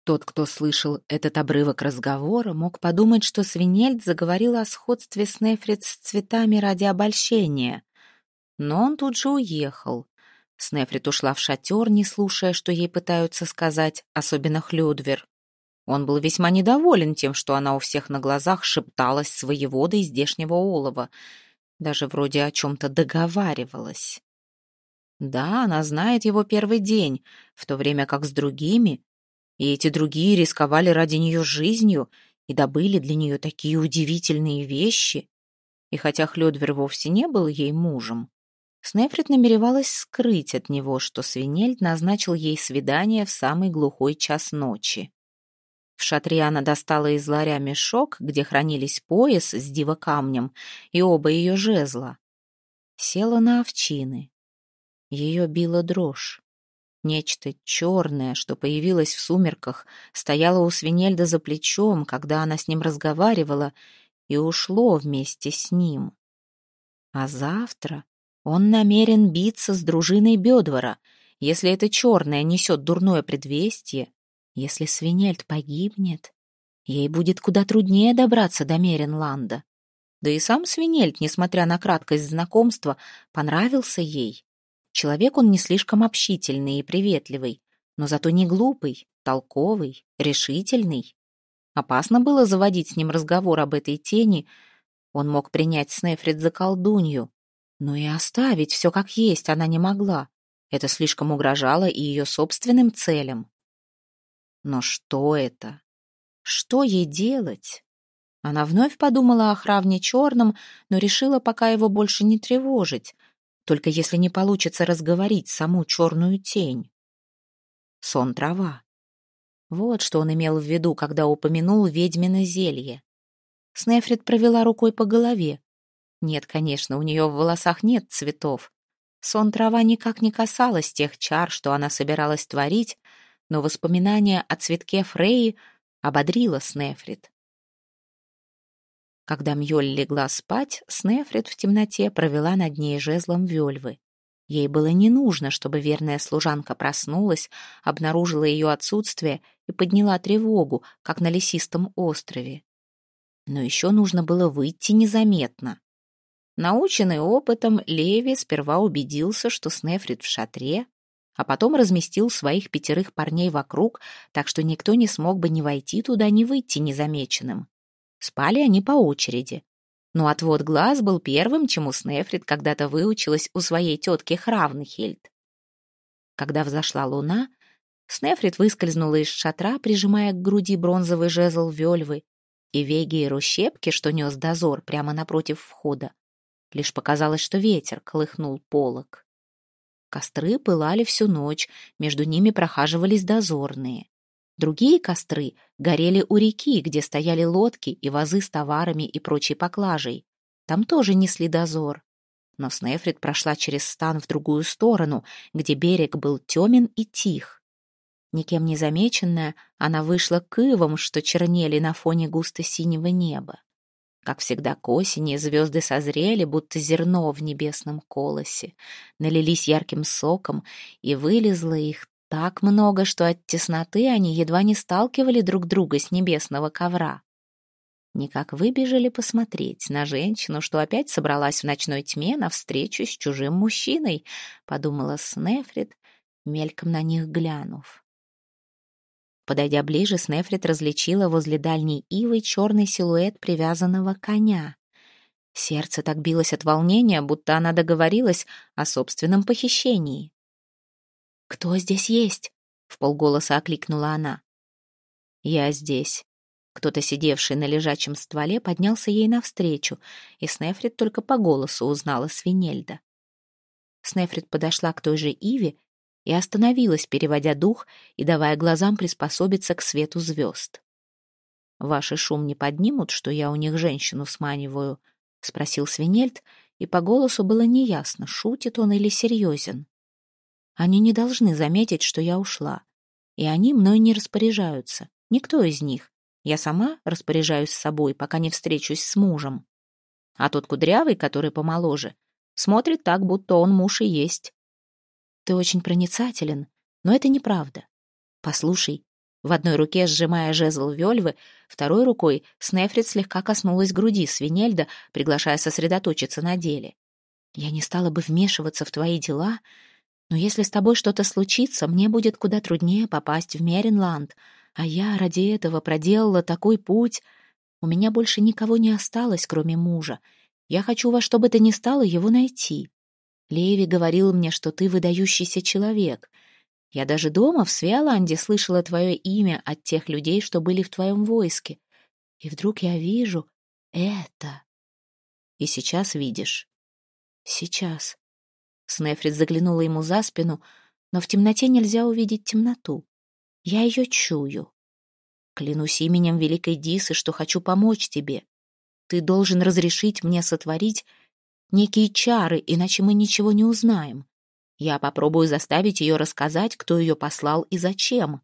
Тот, кто слышал этот обрывок разговора, мог подумать, что Свинельд заговорила о сходстве Снефрит с цветами ради обольщения. Но он тут же уехал. Снефрит ушла в шатер, не слушая, что ей пытаются сказать, особенно Хлюдвер. Он был весьма недоволен тем, что она у всех на глазах шепталась с воеводой здешнего олова, даже вроде о чем-то договаривалась. Да, она знает его первый день, в то время как с другими, и эти другие рисковали ради нее жизнью и добыли для нее такие удивительные вещи. И хотя Хлёдвер вовсе не был ей мужем, Снефрит намеревалась скрыть от него, что Свинельд назначил ей свидание в самый глухой час ночи. В шатре она достала из ларя мешок, где хранились пояс с дивокамнем и оба ее жезла. Села на овчины. Ее била дрожь. Нечто черное, что появилось в сумерках, стояло у Свинельда за плечом, когда она с ним разговаривала, и ушло вместе с ним. А завтра он намерен биться с дружиной Бёдвара. Если это черное несет дурное предвестие, если Свинельд погибнет, ей будет куда труднее добраться до Меренланда. Да и сам Свинельд, несмотря на краткость знакомства, понравился ей. Человек он не слишком общительный и приветливый, но зато не глупый, толковый, решительный. Опасно было заводить с ним разговор об этой тени. Он мог принять Снефрит за колдунью, но и оставить все как есть она не могла. Это слишком угрожало и ее собственным целям. Но что это? Что ей делать? Она вновь подумала о Хравне Черном, но решила пока его больше не тревожить, только если не получится разговорить саму черную тень. Сон-трава. Вот что он имел в виду, когда упомянул ведьмино зелье. Снефрит провела рукой по голове. Нет, конечно, у нее в волосах нет цветов. Сон-трава никак не касалась тех чар, что она собиралась творить, но воспоминание о цветке Фреи ободрило Снефрит. Когда Мьёль легла спать, Снефрит в темноте провела над ней жезлом Вельвы. Ей было не нужно, чтобы верная служанка проснулась, обнаружила ее отсутствие и подняла тревогу, как на лесистом острове. Но еще нужно было выйти незаметно. Наученный опытом, Леви сперва убедился, что Снефрит в шатре, а потом разместил своих 5 парней вокруг, так что никто не смог бы ни войти туда, ни выйти незамеченным. Спали они по очереди. Но отвод глаз был первым, чему Снефрит когда-то выучилась у своей тетки Хравнхельд. Когда взошла луна, Снефрит выскользнула из шатра, прижимая к груди бронзовый жезл Вельвы, и Вегиеру щепки, что нес дозор прямо напротив входа. Лишь показалось, что ветер колыхнул полог. Костры пылали всю ночь, между ними прохаживались дозорные. Другие костры горели у реки, где стояли лодки и вазы с товарами и прочей поклажей. Там тоже несли дозор. Но Снефрит прошла через стан в другую сторону, где берег был темен и тих. Никем не замеченная, она вышла к ивам, что чернели на фоне густо-синего неба. Как всегда к осени звезды созрели, будто зерно в небесном колосе, налились ярким соком, и вылезло их так много, что от тесноты они едва не сталкивали друг друга с небесного ковра. Никак выбежали посмотреть на женщину, что опять собралась в ночной тьме навстречу с чужим мужчиной, подумала Снефрит, мельком на них глянув. Подойдя ближе, Снефрит различила возле дальней ивы черный силуэт привязанного коня. Сердце так билось от волнения, будто она договорилась о собственном похищении. «Кто здесь есть?» — вполголоса окликнула она. «Я здесь». Кто-то, сидевший на лежачем стволе, поднялся ей навстречу, и Снефрит только по голосу узнала Свинельда. Снефрит подошла к той же иве и остановилась, переводя дух и давая глазам приспособиться к свету звезд. «Ваши шум не поднимут, что я у них женщину сманиваю?» — спросил Свинельд, и по голосу было неясно, шутит он или серьезен. «Они не должны заметить, что я ушла, и они мной не распоряжаются, никто из них. Я сама распоряжаюсь собой, пока не встречусь с мужем. А тот кудрявый, который помоложе, смотрит так, будто он муж и есть. Ты очень проницателен, но это неправда. Послушай, В одной руке сжимая жезл Вельвы, второй рукой Снефрит слегка коснулась груди Свинельда, приглашая сосредоточиться на деле. «Я не стала бы вмешиваться в твои дела, но если с тобой что-то случится, мне будет куда труднее попасть в Меринланд, а я ради этого проделала такой путь. У меня больше никого не осталось, кроме мужа. Я хочу во что бы то ни стало его найти. Леви говорил мне, что ты выдающийся человек. Я даже дома, в Свиоланде, слышала твое имя от тех людей, что были в твоем войске. И вдруг я вижу это. И сейчас видишь. Сейчас. Снефрит заглянула ему за спину, но в темноте нельзя увидеть темноту. Я ее чую. Клянусь именем великой Дисы, что хочу помочь тебе. Ты должен разрешить мне сотворить некие чары, иначе мы ничего не узнаем. Я попробую заставить ее рассказать, кто ее послал и зачем.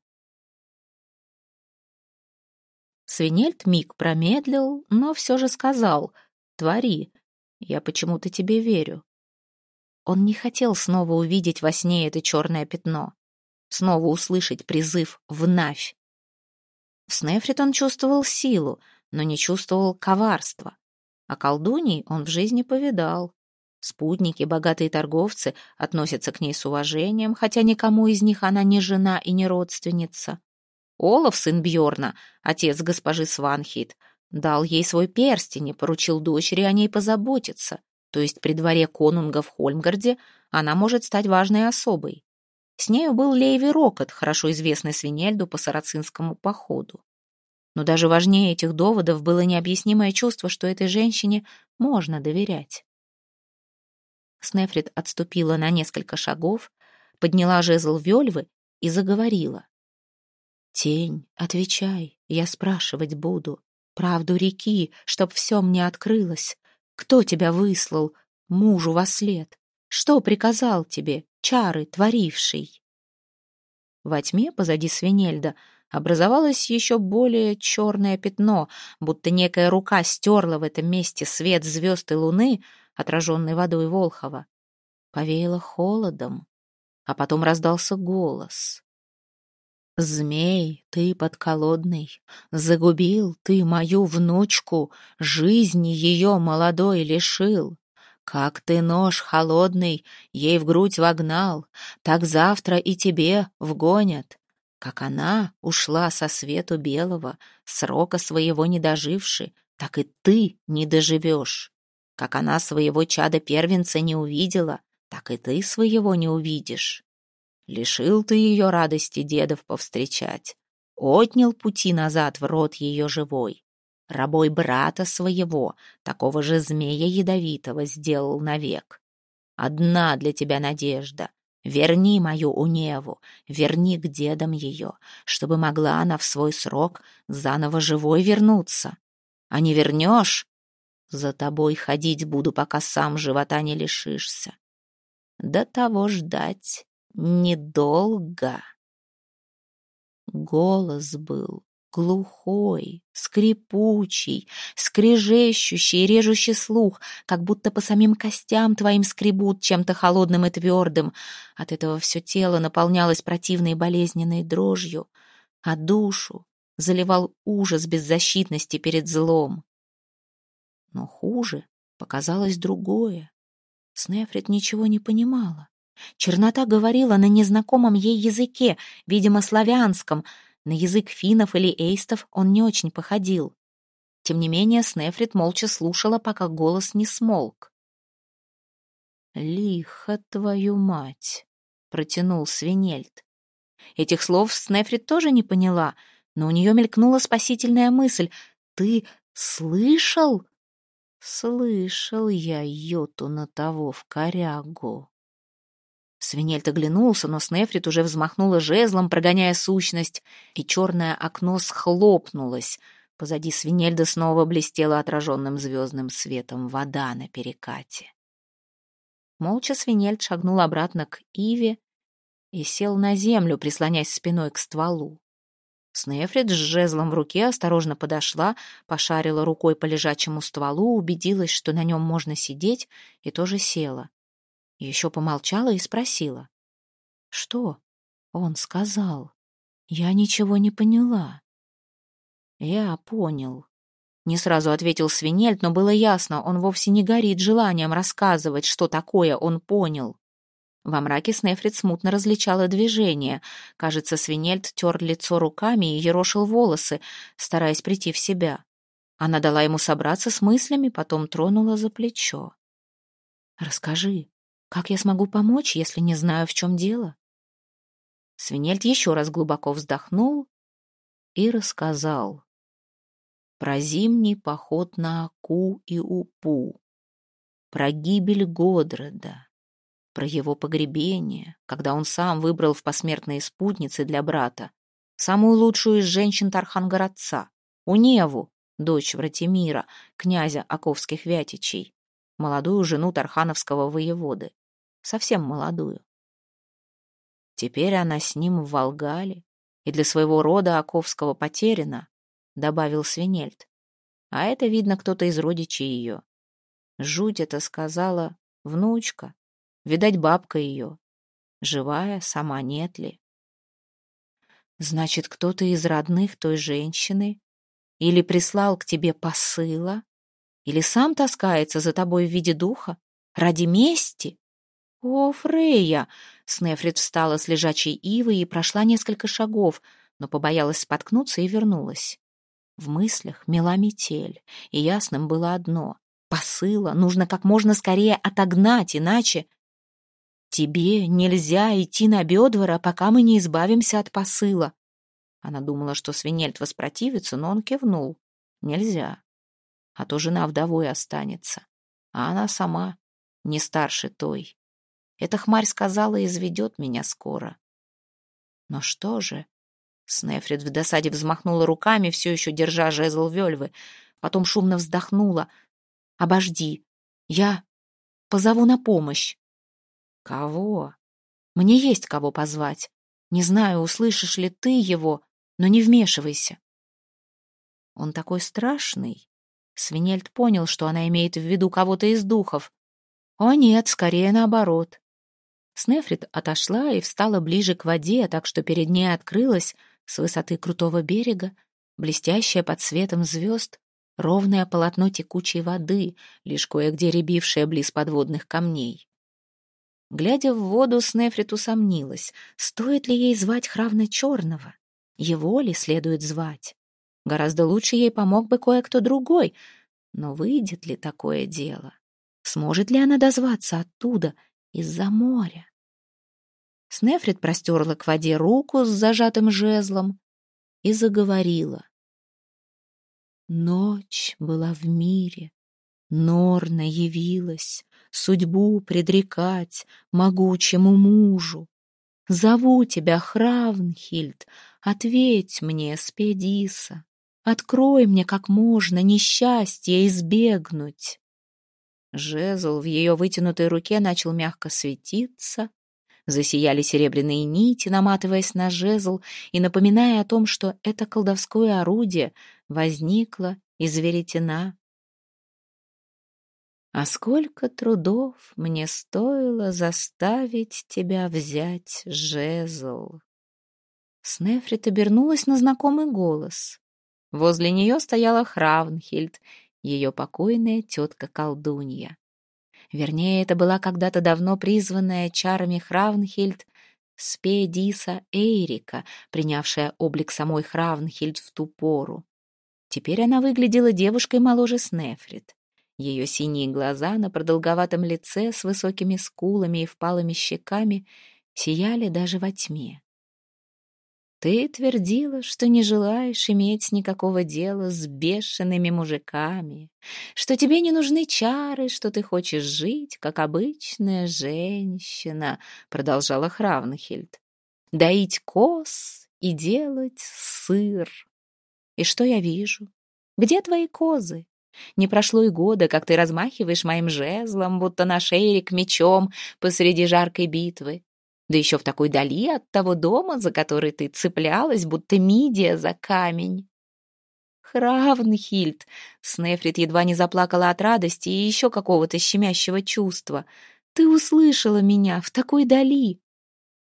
Свинельд миг промедлил, но все же сказал: «Твори, я почему-то тебе верю». Он не хотел снова увидеть во сне это черное пятно, снова услышать призыв в Навь. В Снефрит он чувствовал силу, но не чувствовал коварства. А колдуний он в жизни повидал. Спутники, богатые торговцы относятся к ней с уважением, хотя никому из них она не жена и не родственница. Олаф, сын Бьорна, отец госпожи Сванхейт, дал ей свой перстень и поручил дочери о ней позаботиться, то есть при дворе конунга в Хольмгарде она может стать важной особой. С нею был Лейви Рокот, хорошо известный Свинельду по сарацинскому походу. Но даже важнее этих доводов было необъяснимое чувство, что этой женщине можно доверять. Снефрит отступила на несколько шагов, подняла жезл Вельвы и заговорила. «Тень, отвечай, я спрашивать буду. Правду реки, чтоб все мне открылось. Кто тебя выслал, мужу вослед? Что приказал тебе, чары творивший?» Во тьме позади Свинельда образовалось еще более черное пятно, будто некая рука стерла в этом месте свет звезд и луны, отраженный водой Волхова. Повеяло холодом, а потом раздался голос. «Змей, ты подколодный, загубил ты мою внучку, жизни ее молодой лишил. Как ты нож холодный ей в грудь вогнал, так завтра и тебе вгонят. Как она ушла со свету белого, срока своего не доживши, так и ты не доживешь. Как она своего чада-первенца не увидела, так и ты своего не увидишь. Лишил ты ее радости дедов повстречать, отнял пути назад в род ее живой. Рабой брата своего, такого же змея ядовитого, сделал навек. Одна для тебя надежда. Верни мою Уневу, верни к дедам ее, чтобы могла она в свой срок заново живой вернуться. А не вернешь, за тобой ходить буду, пока сам живота не лишишься. До того ждать недолго. Голос был глухой, скрипучий, скрежещущий, режущий слух, как будто по самим костям твоим скребут чем-то холодным и твердым. От этого все тело наполнялось противной болезненной дрожью, а душу заливал ужас беззащитности перед злом. Но хуже показалось другое. Снефрит ничего не понимала. Чернота говорила на незнакомом ей языке, видимо, славянском. На язык финнов или эйстов он не очень походил. Тем не менее, Снефрит молча слушала, пока голос не смолк. «Лихо твою мать!» — протянул Свинельд. Этих слов Снефрит тоже не поняла, но у нее мелькнула спасительная мысль. «Ты слышал?» «Слышал я йоту на того в корягу». Свинельд оглянулся, но Снефрит уже взмахнула жезлом, прогоняя сущность, и черное окно схлопнулось. Позади Свинельда снова блестела отраженным звездным светом вода на перекате. Молча Свинельд шагнул обратно к Иве и сел на землю, прислонясь спиной к стволу. Снефрит с жезлом в руке осторожно подошла, пошарила рукой по лежачему стволу, убедилась, что на нем можно сидеть, и тоже села. Еще помолчала и спросила. «Что он сказал?» Я ничего не поняла. Я понял. Не сразу ответил Свинельд, но было ясно, он вовсе не горит желанием рассказывать, что такое он понял. Во мраке Снефрит смутно различала движение. Кажется, Свинельд тер лицо руками и ерошил волосы, стараясь прийти в себя. Она дала ему собраться с мыслями, потом тронула за плечо. «Расскажи, как я смогу помочь, если не знаю, в чем дело?» Свинельд еще раз глубоко вздохнул и рассказал про зимний поход на Аку и Упу, про гибель Годреда, про его погребение, когда он сам выбрал в посмертные спутницы для брата самую лучшую из женщин Тархан-городца, Уневу, дочь Вратимира, князя Оковских Вятичей, молодую жену тархановского воеводы, совсем молодую. Теперь она с ним в Волгале и для своего рода Оковского потеряна, добавил Свинельд. А это, видно, кто-то из родичей ее. Жуть это сказала внучка, видать, бабка ее. Живая, сама нет ли? Значит, кто-то из родных той женщины или прислал к тебе посыла, или сам таскается за тобой в виде духа? Ради мести? О, Фрейя! Снефрит встала с лежачей ивы и прошла несколько шагов, но побоялась споткнуться и вернулась. В мыслях мела метель, и ясным было одно — посыла нужно как можно скорее отогнать, иначе... «Тебе нельзя идти на Бедвора, пока мы не избавимся от посыла». Она думала, что Свинельд воспротивится, но он кивнул. «Нельзя, а то жена вдовой останется, а она сама не старше той. Эта хмарь сказала, изведет меня скоро». «Но что же?» Снефрит в досаде взмахнула руками, все еще держа жезл Вельвы. Потом шумно вздохнула. «Обожди, я позову на помощь». «Кого?» «Мне есть кого позвать. Не знаю, услышишь ли ты его, но не вмешивайся». Он такой страшный. Свинельд понял, что она имеет в виду кого-то из духов. О нет, скорее наоборот. Снефрит отошла и встала ближе к воде, так что перед ней открылась с высоты крутого берега, блестящее под светом звезд, ровное полотно текучей воды, лишь кое-где рябившее близ подводных камней. Глядя в воду, Снефрит усомнилась, стоит ли ей звать Хравна Черного. Его ли следует звать? Гораздо лучше ей помог бы кое-кто другой. Но выйдет ли такое дело? Сможет ли она дозваться оттуда, из-за моря? Снефрит простерла к воде руку с зажатым жезлом и заговорила. Ночь была в мире, Норна явилась, судьбу предрекать могучему мужу. Зову тебя, Хравнхильд, ответь мне, Спедиса, открой мне как можно несчастье избегнуть. Жезл в ее вытянутой руке начал мягко светиться, засияли серебряные нити, наматываясь на жезл и напоминая о том, что это колдовское орудие возникло из веретена. А сколько трудов мне стоило заставить тебя взять жезл. Снефрит обернулась на знакомый голос. Возле нее стояла Хравнхильд, ее покойная тетка-колдунья. Вернее, это была когда-то давно призванная чарами Хравнхильд Спедиса Эйрика, принявшая облик самой Хравнхильд в ту пору. Теперь она выглядела девушкой моложе Снефрит. Ее синие глаза на продолговатом лице с высокими скулами и впалыми щеками сияли даже во тьме. Ты твердила, что не желаешь иметь никакого дела с бешеными мужиками, что тебе не нужны чары, что ты хочешь жить, как обычная женщина, продолжала Хравнхильд, доить коз и делать сыр. И что я вижу? Где твои козы? Не прошло и года, как ты размахиваешь моим жезлом, будто наш Эрик мечом посреди жаркой битвы. Да еще в такой дали от того дома, за который ты цеплялась, будто мидия за камень. Хравнхильд! Снефрит едва не заплакала от радости и еще какого-то щемящего чувства. Ты услышала меня в такой дали.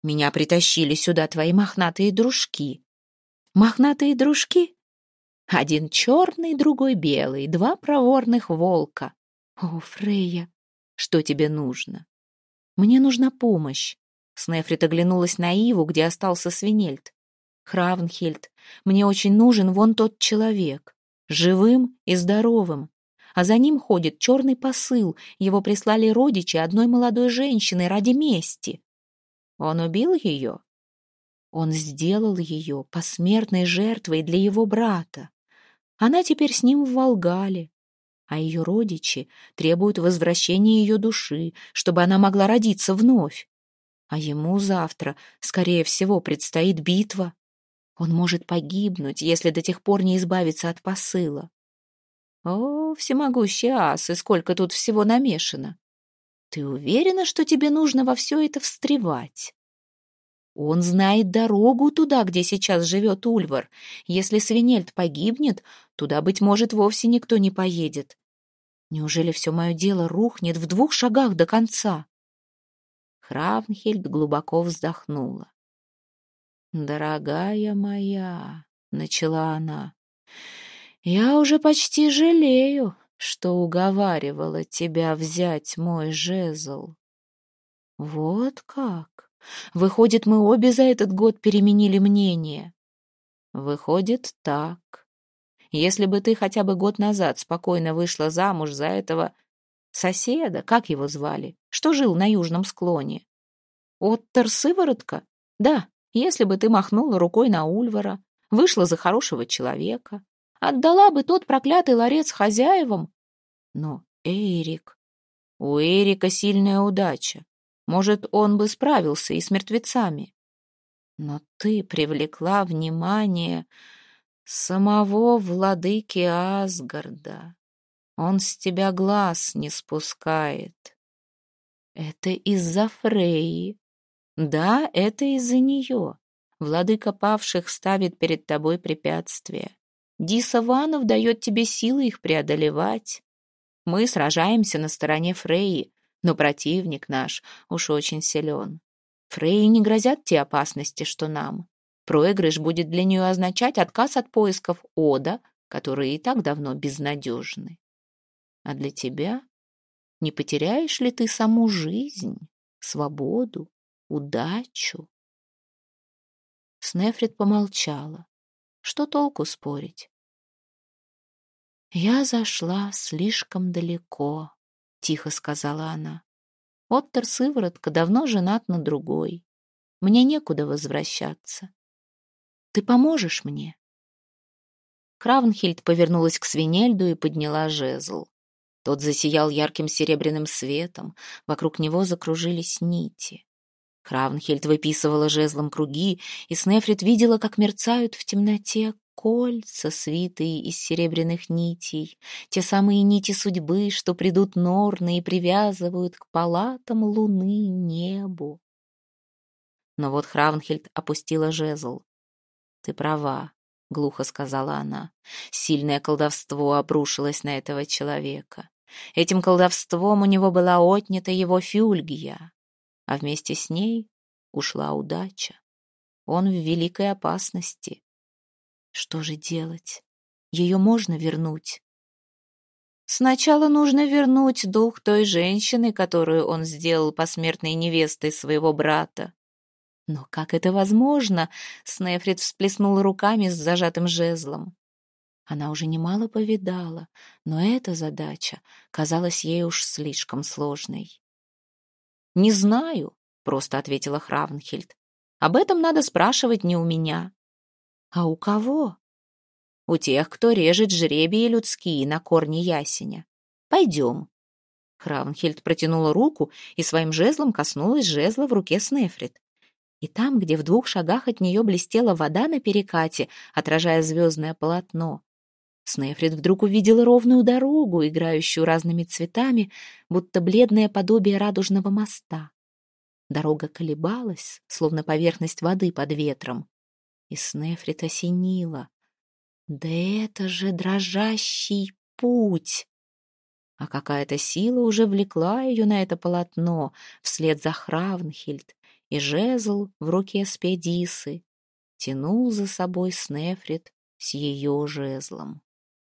Меня притащили сюда твои мохнатые дружки». «Мохнатые дружки?» «Один черный, другой белый, два проворных волка». «О, Фрейя, что тебе нужно?» «Мне нужна помощь». Снефрит оглянулась на иву, где остался свинельд. «Хравнхильд, мне очень нужен вон тот человек, живым и здоровым. А за ним ходит черный посыл, его прислали родичи одной молодой женщины ради мести. Он убил ее? Он сделал ее посмертной жертвой для его брата. Она теперь с ним в Волгале, а ее родичи требуют возвращения ее души, чтобы она могла родиться вновь. А ему завтра, скорее всего, предстоит битва. Он может погибнуть, если до тех пор не избавится от посыла. О, всемогущий ас, и сколько тут всего намешано! Ты уверена, что тебе нужно во все это встревать? Он знает дорогу туда, где сейчас живет Ульвар. Если Свинельд погибнет, туда, быть может, вовсе никто не поедет. Неужели все мое дело рухнет в 2 шагах до конца?» Хравнхильд глубоко вздохнула. «Дорогая моя», — начала она, — «я уже почти жалею, что уговаривала тебя взять мой жезл». «Вот как? Выходит, мы обе за этот год переменили мнение». «Выходит, так. Если бы ты хотя бы год назад спокойно вышла замуж за этого соседа, как его звали, что жил на южном склоне? Оттер Сыворотка? Да, если бы ты махнула рукой на Ульвара, вышла за хорошего человека, отдала бы тот проклятый ларец хозяевам. Но Эрик... У Эрика сильная удача. Может, он бы справился и с мертвецами. Но ты привлекла внимание самого владыки Асгарда. Он с тебя глаз не спускает. Это из-за Фрейи. Да, это из-за нее. Владыка павших ставит перед тобой препятствия. Диса Ванов дает тебе силы их преодолевать. Мы сражаемся на стороне Фрейи, но противник наш уж очень силен. Фрейи не грозят те опасности, что нам. Проигрыш будет для нее означать отказ от поисков Ода, которые и так давно безнадежны. А для тебя не потеряешь ли ты саму жизнь, свободу, удачу?» Снефрит помолчала. Что толку спорить? «Я зашла слишком далеко», — тихо сказала она. «Оттер Сыворотка давно женат на другой. Мне некуда возвращаться. Ты поможешь мне?» Хравнхильд повернулась к Свинельду и подняла жезл. Тот засиял ярким серебряным светом, вокруг него закружились нити. Хравнхильд выписывала жезлом круги, и Снефрит видела, как мерцают в темноте кольца, свитые из серебряных нитей, те самые нити судьбы, что придут Норны и привязывают к палатам луны небу. Но вот Хравнхильд опустила жезл. «Ты права», — глухо сказала она. «Сильное колдовство обрушилось на этого человека. Этим колдовством у него была отнята его Фюльгия, а вместе с ней ушла удача. Он в великой опасности. Что же делать? Ее можно вернуть?» «Сначала нужно вернуть дух той женщины, которую он сделал посмертной невестой своего брата». «Но как это возможно?» — Снефрит всплеснула руками с зажатым жезлом. Она уже немало повидала, но эта задача казалась ей уж слишком сложной. «Не знаю», — просто ответила Хравнхильд. «Об этом надо спрашивать не у меня». «А у кого?» «У тех, кто режет жребии людские на корне ясеня. Пойдем». Хравнхильд протянула руку и своим жезлом коснулась жезла в руке Снефрит. И там, где в 2 шагах от нее блестела вода на перекате, отражая звездное полотно, Снефрит вдруг увидела ровную дорогу, играющую разными цветами, будто бледное подобие радужного моста. Дорога колебалась, словно поверхность воды под ветром. И Снефрит осенила. Да это же дрожащий путь! А какая-то сила уже влекла ее на это полотно, вслед за Хравнхильд, и жезл в руке Спедисы тянул за собой Снефрит с ее жезлом.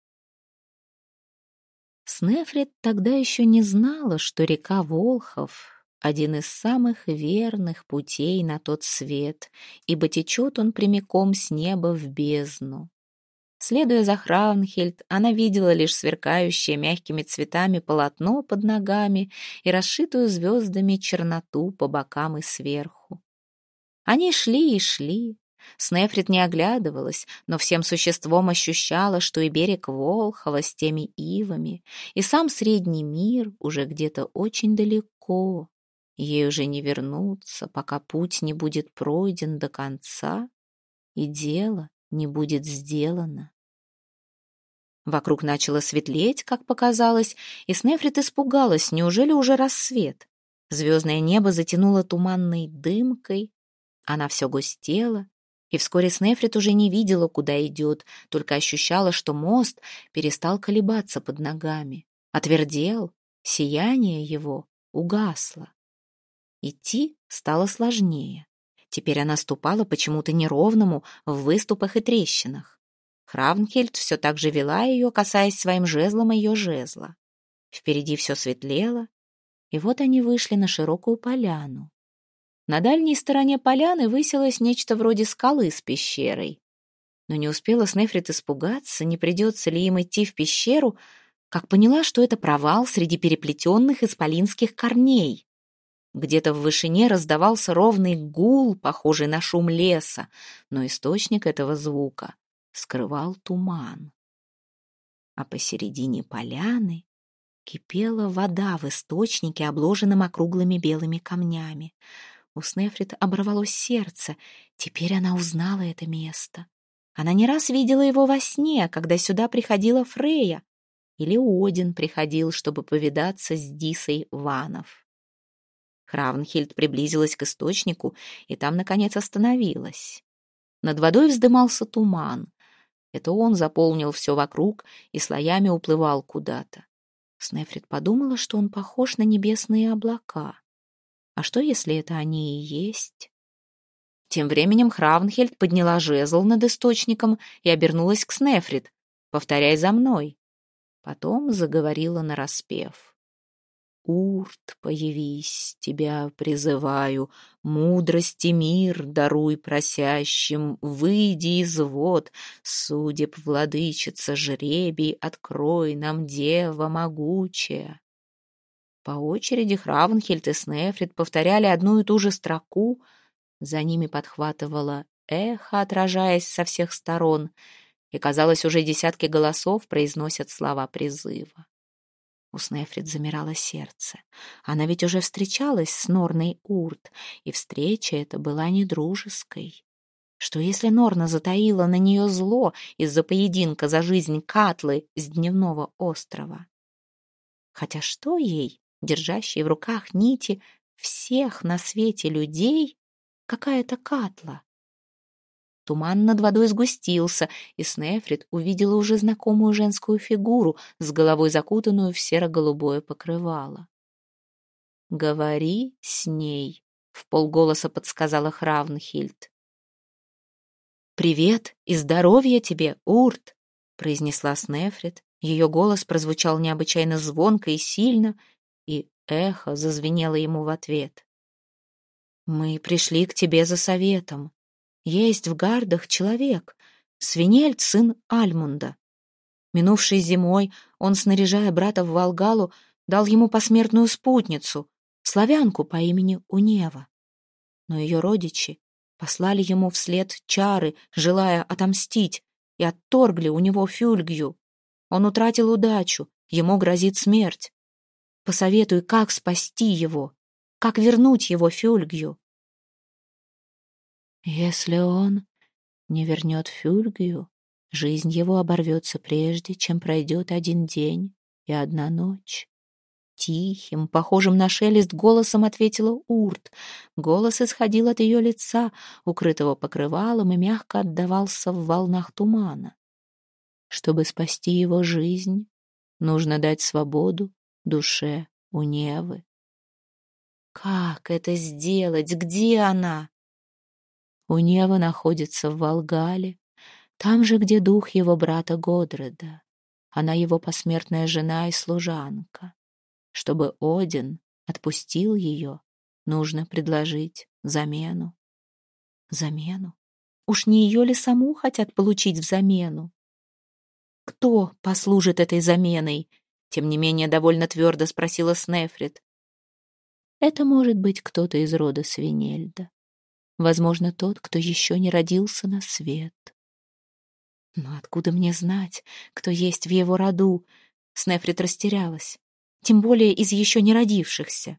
Снефрит тогда еще не знала, что река Волхов — один из самых верных путей на тот свет, ибо течет он прямиком с неба в бездну. Следуя за Храунхельд, она видела лишь сверкающее мягкими цветами полотно под ногами и расшитую звездами черноту по бокам и сверху. Они шли и шли. Снефрит не оглядывалась, но всем существом ощущала, что и берег Волхова с теми ивами, и сам средний мир уже где-то очень далеко. Ей уже не вернуться, пока путь не будет пройден до конца, и дело не будет сделано. Вокруг начало светлеть, как показалось, и Снефрит испугалась, неужели уже рассвет? Звездное небо затянуло туманной дымкой, она все густела, и вскоре Снефрит уже не видела, куда идет, только ощущала, что мост перестал колебаться под ногами, отвердел, сияние его угасло. Идти стало сложнее. Теперь она ступала почему-то неровному, в выступах и трещинах. Хравнхельд все так же вела ее, касаясь своим жезлом ее жезла. Впереди все светлело, и вот они вышли на широкую поляну. На дальней стороне поляны высилось нечто вроде скалы с пещерой. Но не успела Снефрит испугаться, не придется ли им идти в пещеру, как поняла, что это провал среди переплетенных исполинских корней. Где-то в вышине раздавался ровный гул, похожий на шум леса, но источник этого звука скрывал туман. А посередине поляны кипела вода в источнике, обложенном округлыми белыми камнями. У Снефрит оборвалось сердце. Теперь она узнала это место. Она не раз видела его во сне, когда сюда приходила Фрейя, или Один приходил, чтобы повидаться с Дисой Ванов. Хравнхельд приблизилась к источнику и там, наконец, остановилась. Над водой вздымался туман. Это он заполнил все вокруг и слоями уплывал куда-то. Снефрит подумала, что он похож на небесные облака. А что, если это они и есть? Тем временем Хравнхельд подняла жезл над источником и обернулась к Снефрит. «Повторяй за мной». Потом заговорила нараспев. «Урт, появись, тебя призываю, мудрость и мир даруй просящим, выйди из вод, судеб владычица, жребий открой нам, дева могучая». По очереди Хравнхельд и Снефрит повторяли одну и ту же строку, за ними подхватывало эхо, отражаясь со всех сторон, и, казалось, уже десятки голосов произносят слова призыва. У Снефрит замирало сердце. Она ведь уже встречалась с Норной Урт, и встреча эта была не дружеской. Что если Норна затаила на нее зло из-за поединка за жизнь Катлы с Дневного острова? Хотя что ей, держащей в руках нити всех на свете людей, какая-то Катла? Туман над водой сгустился, и Снефрит увидела уже знакомую женскую фигуру, с головой закутанную в серо-голубое покрывало. «Говори с ней», — вполголоса подсказала Хравнхильд. «Привет и здоровья тебе, Урт», — произнесла Снефрит. Ее голос прозвучал необычайно звонко и сильно, и эхо зазвенело ему в ответ. «Мы пришли к тебе за советом. Есть в Гардах человек, Свинельд, сын Альмунда. Минувшей зимой он, снаряжая брата в Волгалу, дал ему посмертную спутницу, славянку по имени Унева. Но ее родичи послали ему вслед чары, желая отомстить, и отторгли у него Фюльгью. Он утратил удачу, ему грозит смерть. Посоветуй, как спасти его, как вернуть его Фюльгью». «Если он не вернет Фюльгию, жизнь его оборвется прежде, чем пройдет один день и одна ночь». Тихим, похожим на шелест голосом ответила Урт. Голос исходил от ее лица, укрытого покрывалом, и мягко отдавался в волнах тумана. Чтобы спасти его жизнь, нужно дать свободу душе Уневы. Как это сделать? Где она? Унева находится в Волгале, там же, где дух его брата Годреда. Она его посмертная жена и служанка. Чтобы Один отпустил ее, нужно предложить замену. Замену? Уж не ее ли саму хотят получить в замену? Кто послужит этой заменой? Тем не менее, довольно твердо спросила Снефрит. Это может быть кто-то из рода Свинельда. Возможно, тот, кто еще не родился на свет. Но откуда мне знать, кто есть в его роду? Снефрит растерялась. Тем более из еще не родившихся.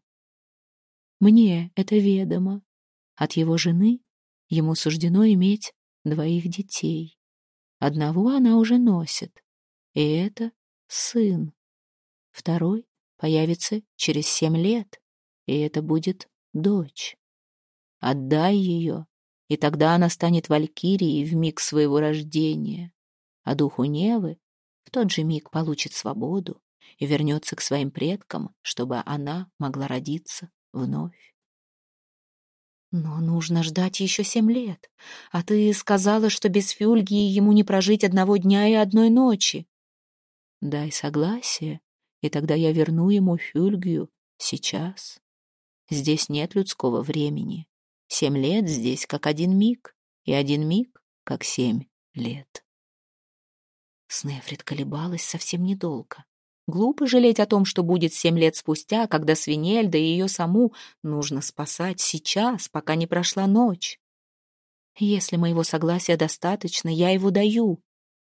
Мне это ведомо. От его жены ему суждено иметь 2 детей. Одного она уже носит, и это сын. Второй появится через 7 лет, и это будет дочь. Отдай ее, и тогда она станет валькирией в миг своего рождения, а духу Невы в тот же миг получит свободу и вернется к своим предкам, чтобы она могла родиться вновь. Но нужно ждать еще 7 лет, а ты сказала, что без Фюльгии ему не прожить 1 дня и 1 ночи. Дай согласие, и тогда я верну ему Фюльгию сейчас. Здесь нет людского времени. 7 лет здесь, как 1 миг, и 1 миг, как 7 лет. Снефрит колебалась совсем недолго. Глупо жалеть о том, что будет 7 лет спустя, когда Свинельда и ее саму нужно спасать сейчас, пока не прошла ночь. Если моего согласия достаточно, я его даю.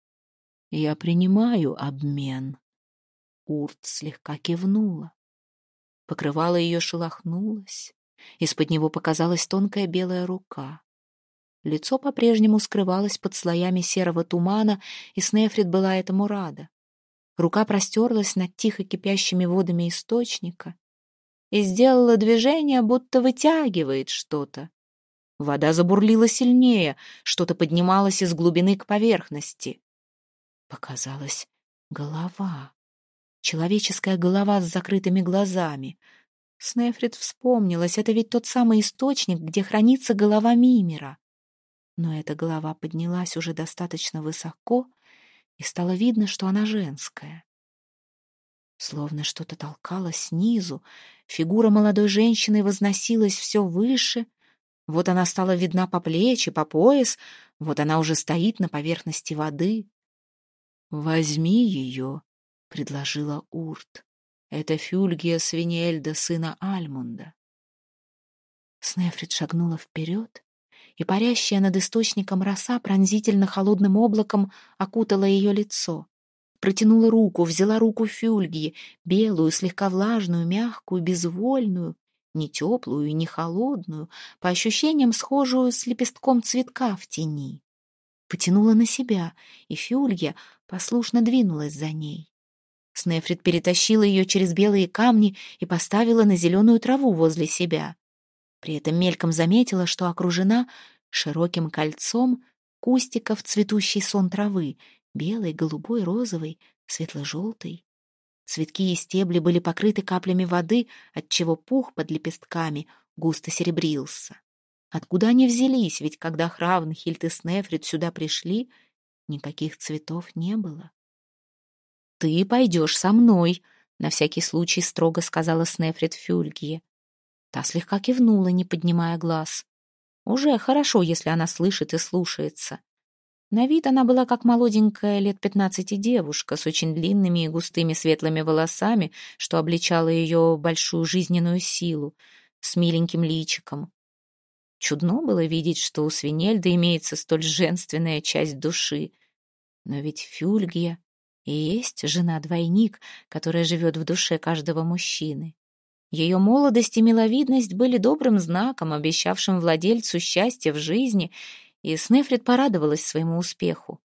Я принимаю обмен. Урт слегка кивнула. Покрывало ее шелохнулось. Из-под него показалась тонкая белая рука. Лицо по-прежнему скрывалось под слоями серого тумана, и Снефрит была этому рада. Рука простерлась над тихо кипящими водами источника и сделала движение, будто вытягивает что-то. Вода забурлила сильнее, что-то поднималось из глубины к поверхности. Показалась голова. Человеческая голова с закрытыми глазами. Снефрит вспомнилась, это ведь тот самый источник, где хранится голова Мимира. Но эта голова поднялась уже достаточно высоко, и стало видно, что она женская. Словно что-то толкало снизу, фигура молодой женщины возносилась все выше. Вот она стала видна по плечи, по пояс, вот она уже стоит на поверхности воды. «Возьми ее», — предложила Урт. «Это Фюльгия Свинельда, сына Альмунда». Снефрит шагнула вперед, и парящая над источником роса пронзительно холодным облаком окутала ее лицо. Протянула руку, взяла руку Фюльгии, белую, слегка влажную, мягкую, безвольную, не теплую и не холодную, по ощущениям схожую с лепестком цветка в тени. Потянула на себя, и Фюльгия послушно двинулась за ней. Снефрит перетащила ее через белые камни и поставила на зеленую траву возле себя. При этом мельком заметила, что окружена широким кольцом кустиков цветущей сон травы, белой, голубой, розовой, светло-желтой. Цветки и стебли были покрыты каплями воды, отчего пух под лепестками густо серебрился. Откуда они взялись, ведь когда Хравнхильд и Снефрит сюда пришли, никаких цветов не было. «Ты пойдешь со мной», — на всякий случай строго сказала Снефрит Фюльгии. Та слегка кивнула, не поднимая глаз. Уже хорошо, если она слышит и слушается. На вид она была как молоденькая, лет 15 девушка, с очень длинными и густыми светлыми волосами, что обличало ее большую жизненную силу, с миленьким личиком. Чудно было видеть, что у Свинельды имеется столь женственная часть души. Но ведь Фюльгия и есть жена-двойник, которая живет в душе каждого мужчины. Ее молодость и миловидность были добрым знаком, обещавшим владельцу счастья в жизни, и Снефрит порадовалась своему успеху.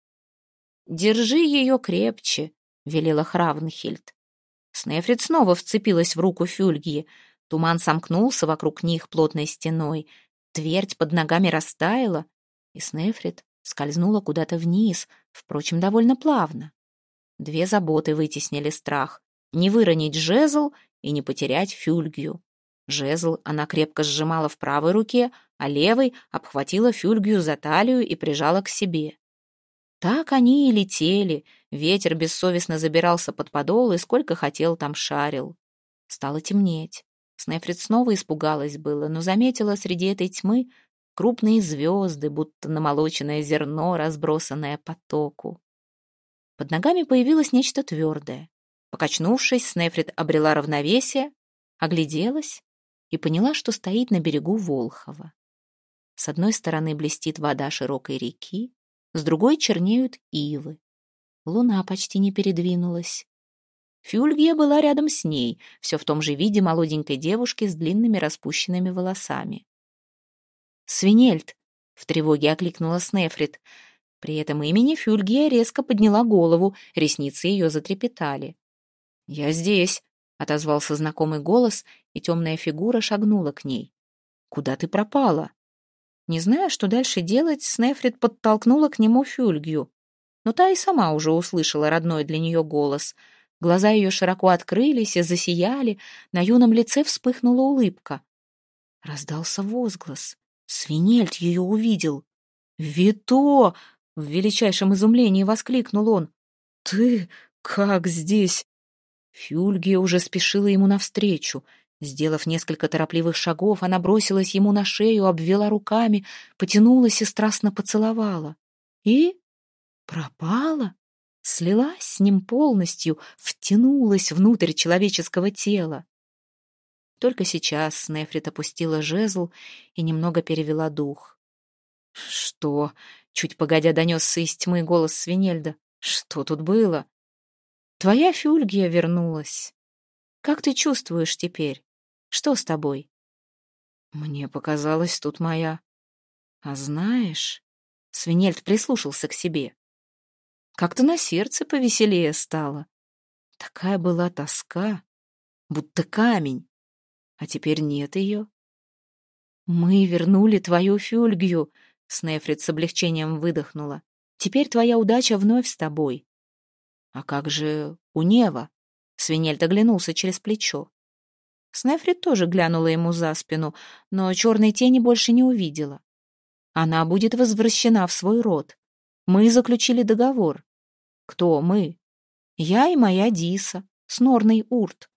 «Держи ее крепче», — велела Хравнхильд. Снефрит снова вцепилась в руку Фюльгии. Туман сомкнулся вокруг них плотной стеной, твердь под ногами растаяла, и Снефрит скользнула куда-то вниз, впрочем, довольно плавно. 2 заботы вытеснили страх — не выронить жезл и не потерять Фюльгию. Жезл она крепко сжимала в правой руке, а левой обхватила Фюльгию за талию и прижала к себе. Так они и летели. Ветер бессовестно забирался под подол и сколько хотел там шарил. Стало темнеть. Снефрит снова испугалась было, но заметила среди этой тьмы крупные звезды, будто намолоченное зерно, разбросанное по току. Под ногами появилось нечто твердое. Покачнувшись, Снефрит обрела равновесие, огляделась и поняла, что стоит на берегу Волхова. С одной стороны блестит вода широкой реки, с другой чернеют ивы. Луна почти не передвинулась. Фюльгия была рядом с ней, все в том же виде молоденькой девушки с длинными распущенными волосами. «Свинельд!» — в тревоге окликнула Снефрит. При этом имени Фюльгия резко подняла голову, ресницы ее затрепетали. «Я здесь!» — отозвался знакомый голос, и темная фигура шагнула к ней. «Куда ты пропала?» Не зная, что дальше делать, Снефрит подтолкнула к нему Фюльгию. Но та и сама уже услышала родной для нее голос. Глаза ее широко открылись и засияли, на юном лице вспыхнула улыбка. Раздался возглас. Свинельд ее увидел. «Вито!» — в величайшем изумлении воскликнул он. «Ты как здесь?» Фюльгия уже спешила ему навстречу. Сделав несколько торопливых шагов, она бросилась ему на шею, обвела руками, потянулась и страстно поцеловала. И пропала, слилась с ним полностью, втянулась внутрь человеческого тела. Только сейчас Снефрит опустила жезл и немного перевела дух. «Что?» — чуть погодя донесся из тьмы голос Свинельда. «Что тут было?» «Твоя Фюльгия вернулась. Как ты чувствуешь теперь? Что с тобой?» «Мне показалось, тут моя. А знаешь...» Свинельд прислушался к себе. Как-то на сердце повеселее стало. Такая была тоска, будто камень. А теперь нет ее. «Мы вернули твою Фюльгию», — Снефрит с облегчением выдохнула. «Теперь твоя удача вновь с тобой». «А как же Унева?» Свинельд оглянулся через плечо. Снефрит тоже глянула ему за спину, но черной тени больше не увидела. Она будет возвращена в свой род. Мы заключили договор. Кто мы? Я и моя Диса, Снорный Урт.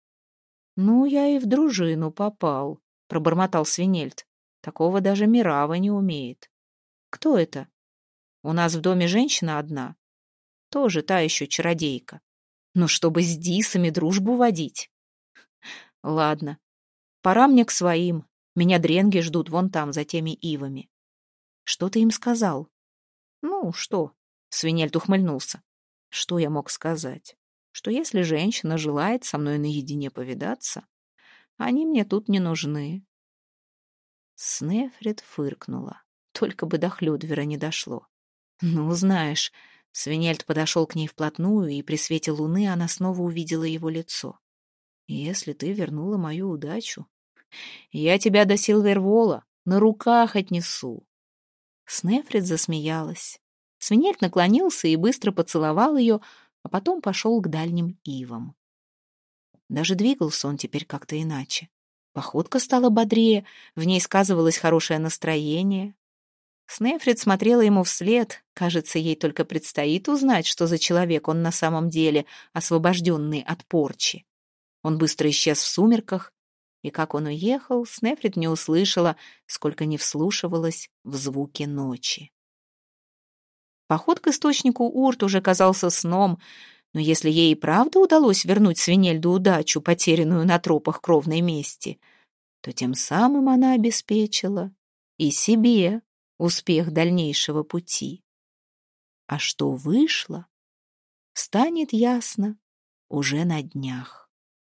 Ну, я и в дружину попал, пробормотал Свинельд. Такого даже Мирава не умеет. Кто это? У нас в доме женщина одна. Тоже та еще чародейка. Но чтобы с Дисами дружбу водить. Ладно, пора мне к своим. Меня дренги ждут вон там, за теми ивами. Что ты им сказал? Ну, что? Свинельд ухмыльнулся. Что я мог сказать? Что если женщина желает со мной наедине повидаться, они мне тут не нужны. Снефрит фыркнула. Только бы до Хлюдвера не дошло. Ну, знаешь, Свинельд подошел к ней вплотную, и при свете луны она снова увидела его лицо. Если ты вернула мою удачу, я тебя до Силвервола на руках отнесу. Снефрит засмеялась. Свинельд наклонился и быстро поцеловал ее, а потом пошел к дальним ивам. Даже двигался он теперь как-то иначе. Походка стала бодрее, в ней сказывалось хорошее настроение. Снефрит смотрела ему вслед. Кажется, ей только предстоит узнать, что за человек он на самом деле, освобожденный от порчи. Он быстро исчез в сумерках, и как он уехал, Снефрит не услышала, сколько не вслушивалась в звуки ночи. Поход к источнику Урт уже казался сном, но если ей и правда удалось вернуть Свинельду удачу, потерянную на тропах кровной мести, то тем самым она обеспечила и себе успех дальнейшего пути. А что вышло, станет ясно уже на днях.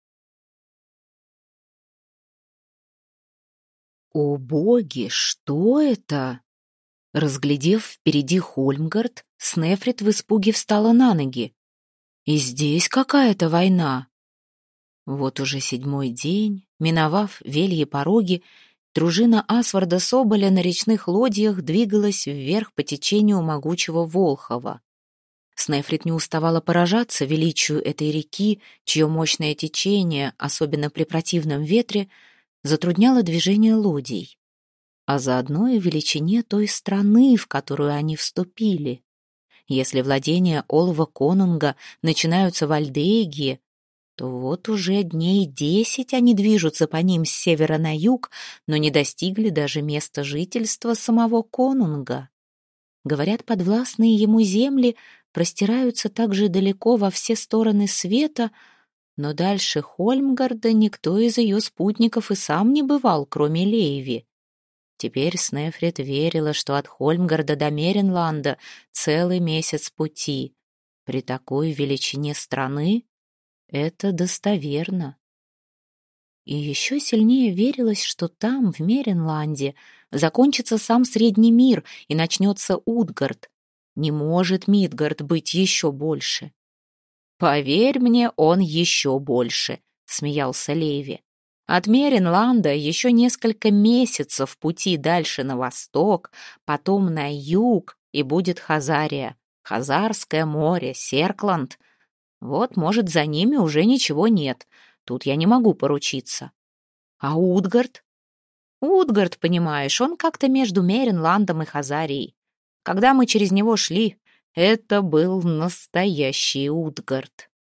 О боги, что это? Разглядев впереди Хольмгард, Снефрит в испуге встала на ноги. И здесь какая-то война. Вот уже 7-й день, миновав вельи пороги, дружина Асварда Соболя на речных лодьях двигалась вверх по течению могучего Волхова. Снефрит не уставала поражаться величию этой реки, чье мощное течение, особенно при противном ветре, затрудняло движение лодий, а заодно и величине той страны, в которую они вступили. Если владения Олова Конунга начинаются в Альдейге, то вот уже дней 10 они движутся по ним с севера на юг, но не достигли даже места жительства самого Конунга. Говорят, подвластные ему земли простираются так же далеко во все стороны света, но дальше Хольмгарда никто из ее спутников и сам не бывал, кроме Лейви. Теперь Снефрит верила, что от Хольмгарда до Меренланда целый месяц пути. При такой величине страны это достоверно. И еще сильнее верилось, что там, в Меренланде, закончится сам Средний мир и начнется Утгард. Не может Мидгард быть еще больше. «Поверь мне, он еще больше», — смеялся Леви. «От Меренланда еще несколько месяцев пути дальше на восток, потом на юг, и будет Хазария, Хазарское море, Серкланд. Вот, может, за ними уже ничего нет. Тут я не могу поручиться. А Утгард? Утгард, понимаешь, он как-то между Меренландом и Хазарией. Когда мы через него шли, это был настоящий Утгард».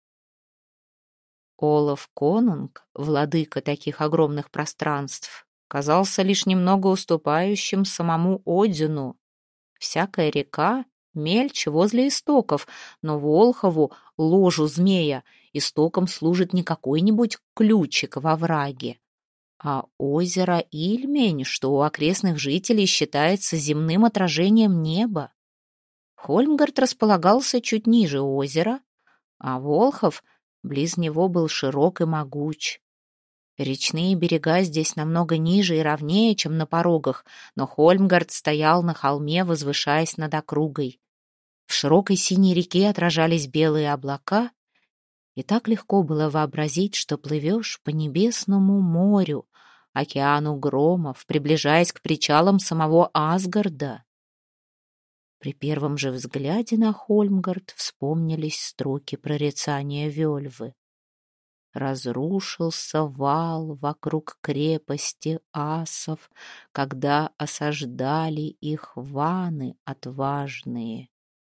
Олаф Конунг, владыка таких огромных пространств, казался лишь немного уступающим самому Одину. Всякая река мельче возле истоков, но Волхову, ложу змея, истоком служит не какой-нибудь ключик во враге, а озеро Ильмень, что у окрестных жителей считается земным отражением неба. Хольмгард располагался чуть ниже озера, а Волхов близ него был широк и могуч. Речные берега здесь намного ниже и ровнее, чем на порогах, но Хольмгард стоял на холме, возвышаясь над округой. В широкой синей реке отражались белые облака, и так легко было вообразить, что плывешь по небесному морю, океану громов, приближаясь к причалам самого Асгарда. При первом же взгляде на Хольмгард вспомнились строки прорицания Вельвы. «Разрушился вал вокруг крепости асов, когда осаждали их ваны отважные».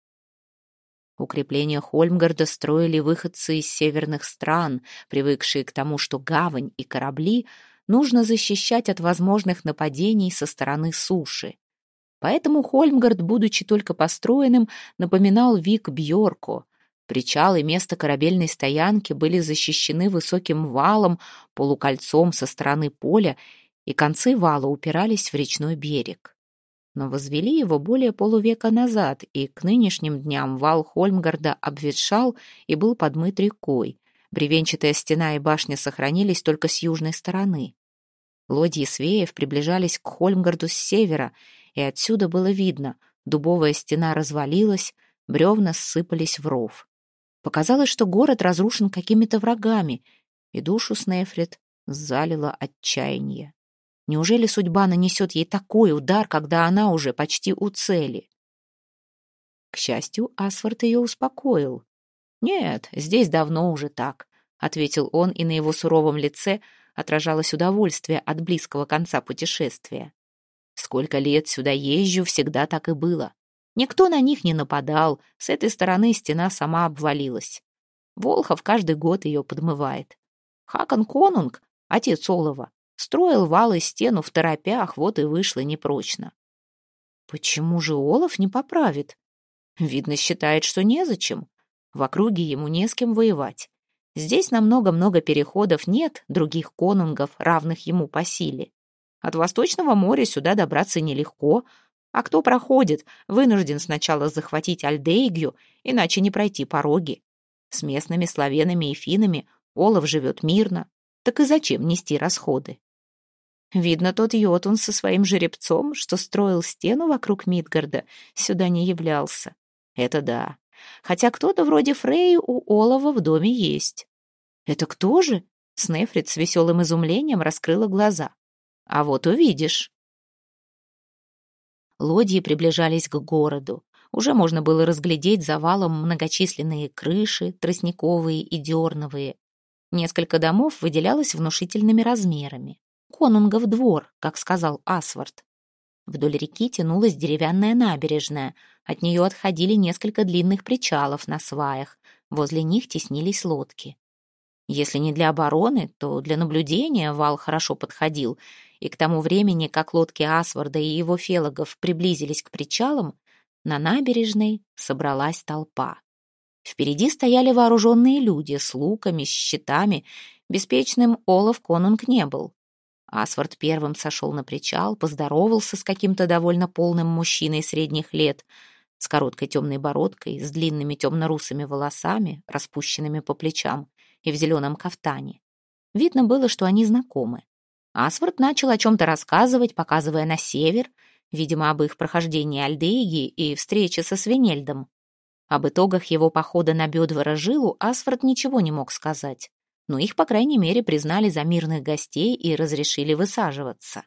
Укрепления Хольмгарда строили выходцы из северных стран, привыкшие к тому, что гавань и корабли нужно защищать от возможных нападений со стороны суши. Поэтому Хольмгард, будучи только построенным, напоминал Вик-Бьорко. Причал и место корабельной стоянки были защищены высоким валом, полукольцом со стороны поля, и концы вала упирались в речной берег. Но возвели его более полувека назад, и к нынешним дням вал Хольмгарда обветшал и был подмыт рекой. Бревенчатая стена и башня сохранились только с южной стороны. Лодьи свеев приближались к Хольмгарду с севера, и отсюда было видно, дубовая стена развалилась, бревна ссыпались в ров. Показалось, что город разрушен какими-то врагами, и душу Снефрит залило отчаяние. Неужели судьба нанесет ей такой удар, когда она уже почти у цели? К счастью, Асфорд ее успокоил. «Нет, здесь давно уже так», — ответил он, и на его суровом лице отражалось удовольствие от близкого конца путешествия. «Сколько лет сюда езжу, всегда так и было. Никто на них не нападал, с этой стороны стена сама обвалилась. Волхов каждый год ее подмывает. Хакон Конунг, отец Олова, строил вал и стену в торопях, вот и вышло непрочно». «Почему же Олаф не поправит?» «Видно, считает, что незачем. В округе ему не с кем воевать. Здесь на много-много переходов нет других конунгов, равных ему по силе. От Восточного моря сюда добраться нелегко, а кто проходит, вынужден сначала захватить Альдейгью, иначе не пройти пороги. С местными славянами и финнами Олаф живет мирно, так и зачем нести расходы?» Видно, тот Йотун со своим жеребцом, что строил стену вокруг Мидгарда, сюда не являлся. Это да. Хотя кто-то вроде Фрейи у Олова в доме есть. «Это кто же?» Снефрит с веселым изумлением раскрыла глаза. «А вот увидишь». Лодьи приближались к городу. Уже можно было разглядеть за валом многочисленные крыши, тростниковые и дерновые. Несколько домов выделялось внушительными размерами. Конунгов двор, как сказал Асвард. Вдоль реки тянулась деревянная набережная. От нее отходили несколько длинных причалов на сваях. Возле них теснились лодки. Если не для обороны, то для наблюдения вал хорошо подходил, и к тому времени, как лодки Асварда и его фелагов приблизились к причалам, на набережной собралась толпа. Впереди стояли вооруженные люди с луками, с щитами. Беспечным Олаф Конунг не был. Асвард первым сошел на причал, поздоровался с каким-то довольно полным мужчиной средних лет, с короткой темной бородкой, с длинными темно-русыми волосами, распущенными по плечам, и в зеленом кафтане. Видно было, что они знакомы. Асвард начал о чем-то рассказывать, показывая на север, видимо, об их прохождении Альдейги и встрече со Свинельдом. Об итогах его похода на Бёдвара-Жилу Асвард ничего не мог сказать, но их, по крайней мере, признали за мирных гостей и разрешили высаживаться.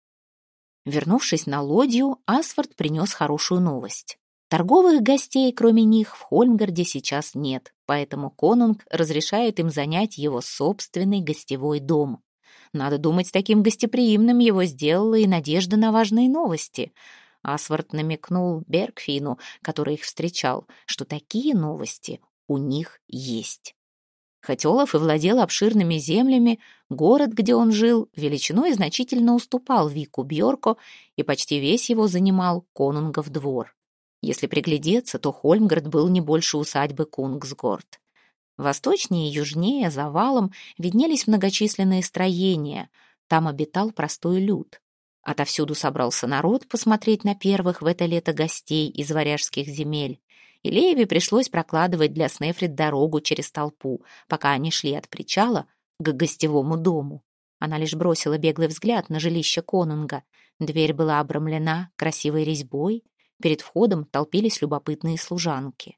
Вернувшись на лодью, Асвард принес хорошую новость. Торговых гостей, кроме них, в Хольмгарде сейчас нет, поэтому конунг разрешает им занять его собственный гостевой дом. Надо думать, таким гостеприимным его сделала и надежда на важные новости. Асвард намекнул Бергфину, который их встречал, что такие новости у них есть. Хоть Олаф и владел обширными землями, город, где он жил, величиной значительно уступал Вику Бьорко, и почти весь его занимал конунгов двор. Если приглядеться, то Хольмгард был не больше усадьбы Кунгсгорд. Восточнее и южнее, за валом, виднелись многочисленные строения. Там обитал простой люд. Отовсюду собрался народ посмотреть на первых в это лето гостей из варяжских земель. И Лееве пришлось прокладывать для Снефрит дорогу через толпу, пока они шли от причала к гостевому дому. Она лишь бросила беглый взгляд на жилище конунга. Дверь была обрамлена красивой резьбой. Перед входом толпились любопытные служанки.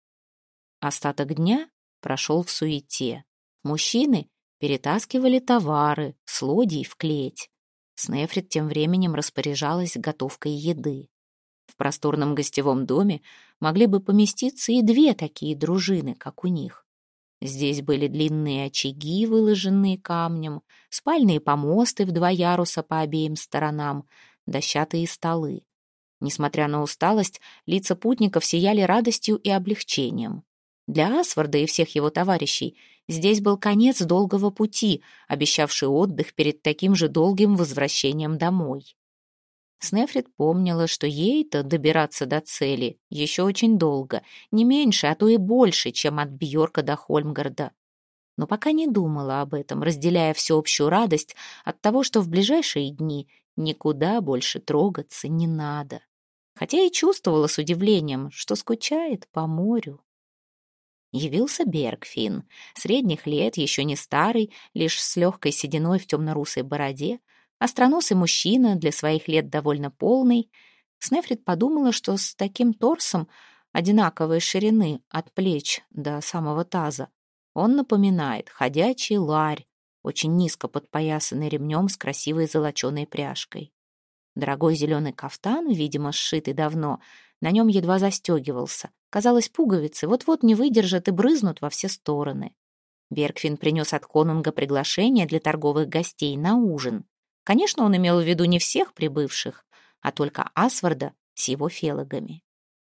Остаток дня прошел в суете. Мужчины перетаскивали товары с лодий в клеть. Снефрит тем временем распоряжалась готовкой еды. В просторном гостевом доме могли бы поместиться и две такие дружины, как у них. Здесь были длинные очаги, выложенные камнем, спальные помосты в 2 яруса по обеим сторонам, дощатые столы. Несмотря на усталость, лица путников сияли радостью и облегчением. Для Асварда и всех его товарищей здесь был конец долгого пути, обещавший отдых перед таким же долгим возвращением домой. Снефрит помнила, что ей-то добираться до цели еще очень долго, не меньше, а то и больше, чем от Бьорка до Хольмгарда. Но пока не думала об этом, разделяя всеобщую радость от того, что в ближайшие дни никуда больше трогаться не надо. Хотя и чувствовала с удивлением, что скучает по морю. Явился Бергфин, средних лет, еще не старый, лишь с легкой сединой в темно-русой бороде, остроносый мужчина, для своих лет довольно полный. Снефрит подумала, что с таким торсом одинаковой ширины от плеч до самого таза он напоминает ходячий ларь, очень низко подпоясанный ремнем с красивой золоченой пряжкой. Дорогой зеленый кафтан, видимо, сшитый давно, на нем едва застегивался. Казалось, пуговицы вот-вот не выдержат и брызнут во все стороны. Бергфин принес от конунга приглашение для торговых гостей на ужин. Конечно, он имел в виду не всех прибывших, а только Асварда с его фелагами.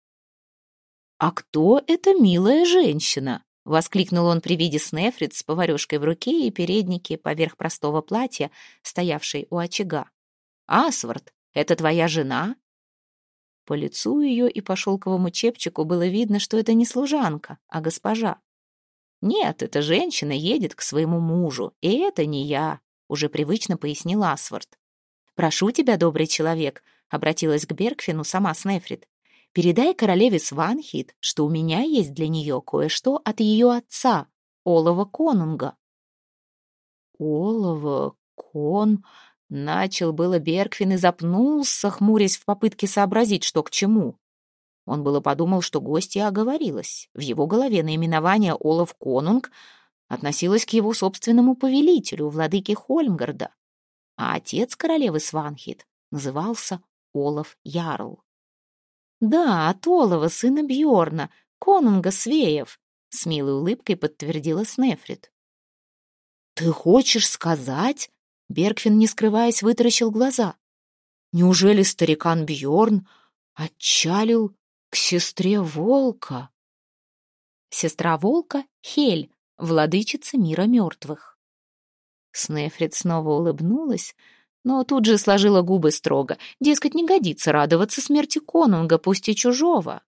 «А кто эта милая женщина?» — воскликнул он при виде Снефрит с поварёшкой в руке и переднике поверх простого платья, стоявшей у очага. «Асвард, это твоя жена?» По лицу ее и по шелковому чепчику было видно, что это не служанка, а госпожа. «Нет, эта женщина едет к своему мужу, и это не я», — уже привычно пояснил Асвард. «Прошу тебя, добрый человек», — обратилась к Бергфину сама Снефрит, «передай королеве Сванхит, что у меня есть для нее кое-что от ее отца, Олава Конунга». «Олава Кон...» Начал было Бергфин и запнулся, хмурясь в попытке сообразить, что к чему. Он было подумал, что гостья оговорилась. В его голове наименование Олаф Конунг относилось к его собственному повелителю, владыке Хольмгарда, а отец королевы Сванхит назывался Олаф Ярл. «Да, от Олава, сына Бьорна, конунга Свеев», — с милой улыбкой подтвердила Снефрит. «Ты хочешь сказать?» Бергфин, не скрываясь, вытаращил глаза. Неужели старикан Бьорн отчалил к сестре волка? Сестра волка — Хель, владычица мира мертвых. Снефрит снова улыбнулась, но тут же сложила губы строго. Дескать, не годится радоваться смерти конунга, пусть и чужого.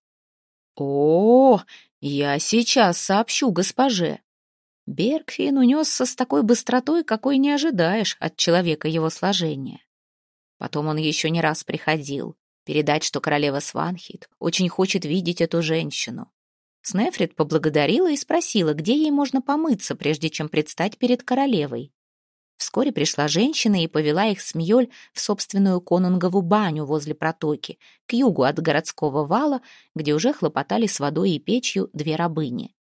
«О, я сейчас сообщу госпоже». Бергфин унесся с такой быстротой, какой не ожидаешь от человека его сложения. Потом он еще не раз приходил, передать, что королева Сванхит очень хочет видеть эту женщину. Снефрит поблагодарила и спросила, где ей можно помыться, прежде чем предстать перед королевой. Вскоре пришла женщина и повела их с Мьёль в собственную конунгову баню возле протоки, к югу от городского вала, где уже хлопотали с водой и печью две рабыни.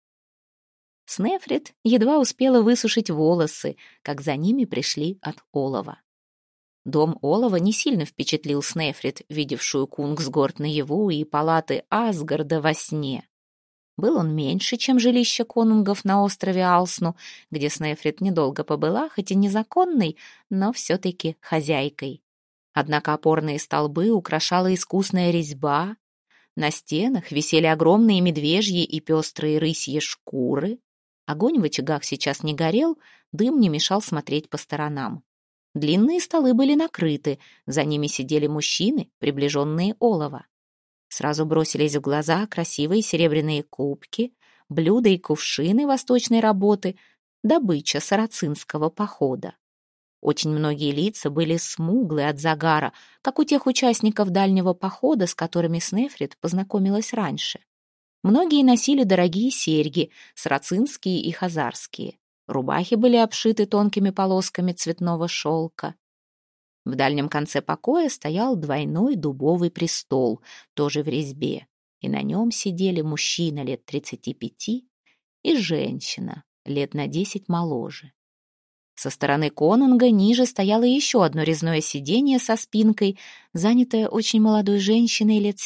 Снефрит едва успела высушить волосы, как за ними пришли от Олова. Дом Олова не сильно впечатлил Снефрит, видевшую Кунгсгорд наяву и палаты Асгарда во сне. Был он меньше, чем жилище конунгов на острове Алсну, где Снефрит недолго побыла, хоть и незаконной, но все-таки хозяйкой. Однако опорные столбы украшала искусная резьба, на стенах висели огромные медвежьи и пестрые рысьи шкуры, огонь в очагах сейчас не горел, дым не мешал смотреть по сторонам. Длинные столы были накрыты, за ними сидели мужчины, приближенные Олова. Сразу бросились в глаза красивые серебряные кубки, блюда и кувшины восточной работы, добыча сарацинского похода. Очень многие лица были смуглые от загара, как у тех участников дальнего похода, с которыми Снефрит познакомилась раньше. Многие носили дорогие серьги, сарацинские и хазарские. Рубахи были обшиты тонкими полосками цветного шелка. В дальнем конце покоя стоял двойной дубовый престол, тоже в резьбе, и на нем сидели мужчина лет 35 и женщина лет на 10 моложе. Со стороны конунга ниже стояло еще одно резное сиденье со спинкой, занятое очень молодой женщиной лет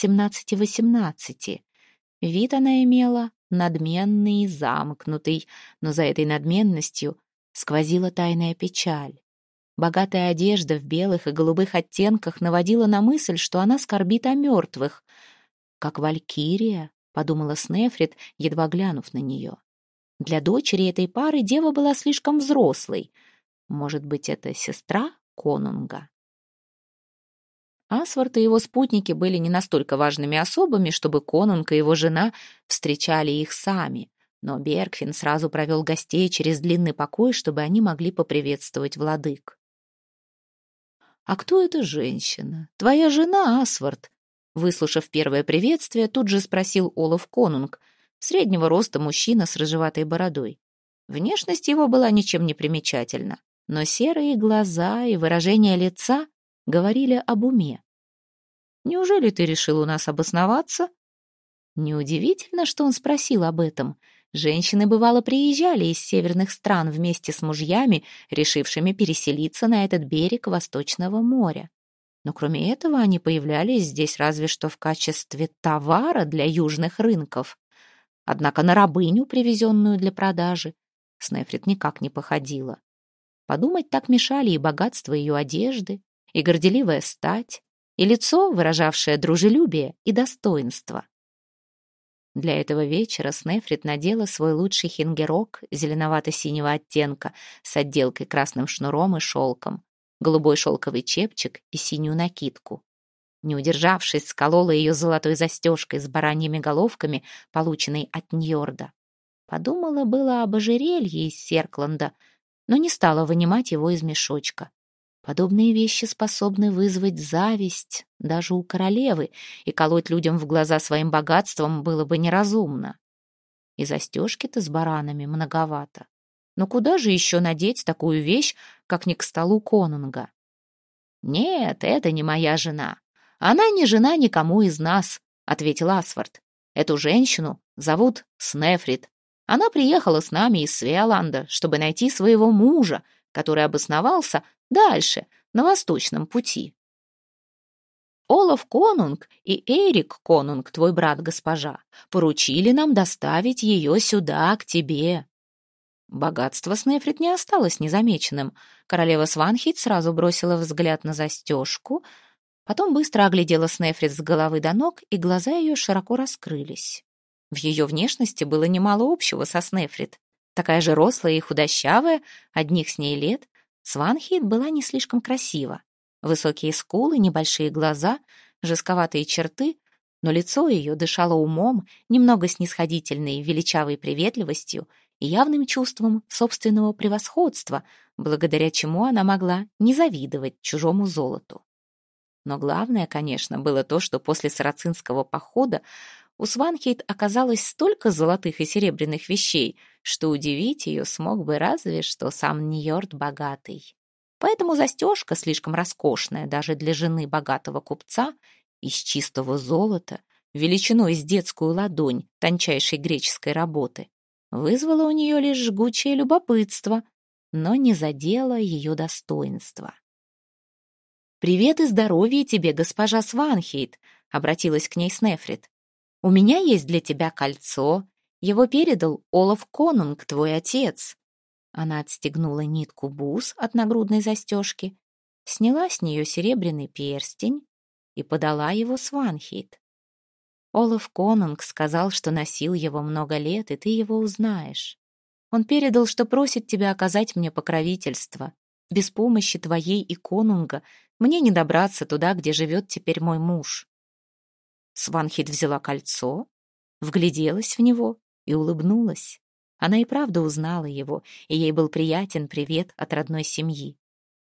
17-18. Вид она имела надменный и замкнутый, но за этой надменностью сквозила тайная печаль. Богатая одежда в белых и голубых оттенках наводила на мысль, что она скорбит о мертвых. «Как валькирия», — подумала Снефрит, едва глянув на нее. Для дочери этой пары дева была слишком взрослой. Может быть, это сестра конунга? Асвард и его спутники были не настолько важными особами, чтобы конунг и его жена встречали их сами, но Бергфин сразу провел гостей через длинный покой, чтобы они могли поприветствовать владык. «А кто эта женщина? Твоя жена, Асвард?» Выслушав первое приветствие, тут же спросил Олаф конунг, среднего роста мужчина с рыжеватой бородой. Внешность его была ничем не примечательна, но серые глаза и выражение лица говорили об уме. «Неужели ты решил у нас обосноваться?» Неудивительно, что он спросил об этом. Женщины, бывало, приезжали из северных стран вместе с мужьями, решившими переселиться на этот берег Восточного моря. Но кроме этого они появлялись здесь разве что в качестве товара для южных рынков. Однако на рабыню, привезенную для продажи, Снефрит никак не походила. Подумать так мешали и богатство ее одежды, и горделивая стать, и лицо, выражавшее дружелюбие и достоинство. Для этого вечера Снефрит надела свой лучший хингерок зеленовато-синего оттенка с отделкой красным шнуром и шелком, голубой шелковый чепчик и синюю накидку. Не удержавшись, сколола ее золотой застежкой с бараньими головками, полученной от Ньорда. Подумала было об ожерелье из Серкланда, но не стала вынимать его из мешочка. Подобные вещи способны вызвать зависть даже у королевы, и колоть людям в глаза своим богатством было бы неразумно. И застежки-то с баранами многовато. Но куда же еще надеть такую вещь, как не к столу конунга? «Нет, это не моя жена. Она не жена никому из нас», — ответил Асвард. «Эту женщину зовут Снефрит. Она приехала с нами из Свеоланда, чтобы найти своего мужа, который обосновался дальше, на восточном пути. Олаф конунг и Эрик конунг, твой брат, госпожа, поручили нам доставить ее сюда, к тебе». Богатство Снефрит не осталось незамеченным. Королева Сванхейт сразу бросила взгляд на застежку, потом быстро оглядела Снефрит с головы до ног, и глаза ее широко раскрылись. В ее внешности было немало общего со Снефрит. Такая же рослая и худощавая, одних с ней лет, Сванхейт была не слишком красива. Высокие скулы, небольшие глаза, жестковатые черты, но лицо ее дышало умом, немного снисходительной, величавой приветливостью и явным чувством собственного превосходства, благодаря чему она могла не завидовать чужому золоту. Но главное, конечно, было то, что после сарацинского похода у Сванхейт оказалось столько золотых и серебряных вещей, что удивить ее смог бы разве что сам Ньорд Богатый. Поэтому застежка, слишком роскошная даже для жены богатого купца, из чистого золота, величиной с детскую ладонь тончайшей греческой работы, вызвала у нее лишь жгучее любопытство, но не задела ее достоинства. «Привет и здоровья тебе, госпожа Сванхейт», — обратилась к ней Снефрит. «У меня есть для тебя кольцо. Его передал Олаф Конунг, твой отец». Она отстегнула нитку бус от нагрудной застежки, сняла с нее серебряный перстень и подала его Сванхейт. Олаф Конунг сказал, что носил его много лет, и ты его узнаешь. Он передал, что просит тебя оказать мне покровительство. Без помощи твоей и Конунга мне не добраться туда, где живет теперь мой муж». Сванхейт взяла кольцо, вгляделась в него и улыбнулась. Она и правда узнала его, и ей был приятен привет от родной семьи.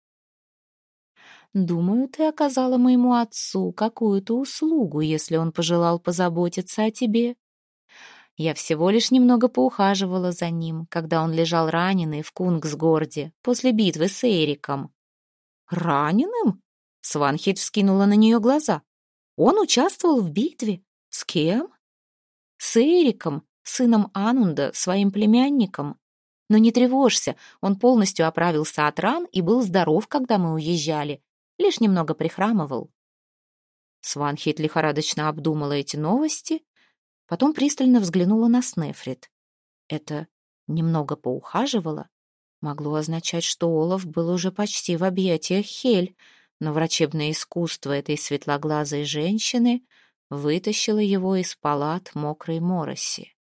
«Думаю, ты оказала моему отцу какую-то услугу, если он пожелал позаботиться о тебе. Я всего лишь немного поухаживала за ним, когда он лежал раненый в Кунгсгорде после битвы с Эриком». «Раненым?» — Сванхейт вскинула на нее глаза. «Он участвовал в битве? С кем?» «С Эриком, сыном Анунда, своим племянником. Но не тревожься, он полностью оправился от ран и был здоров, когда мы уезжали. Лишь немного прихрамывал». Сванхейт лихорадочно обдумала эти новости, потом пристально взглянула на Снефрит. Это «немного поухаживала» могло означать, что Олаф был уже почти в объятиях Хель, но врачебное искусство этой светлоглазой женщины вытащило его из палат мокрой мороси.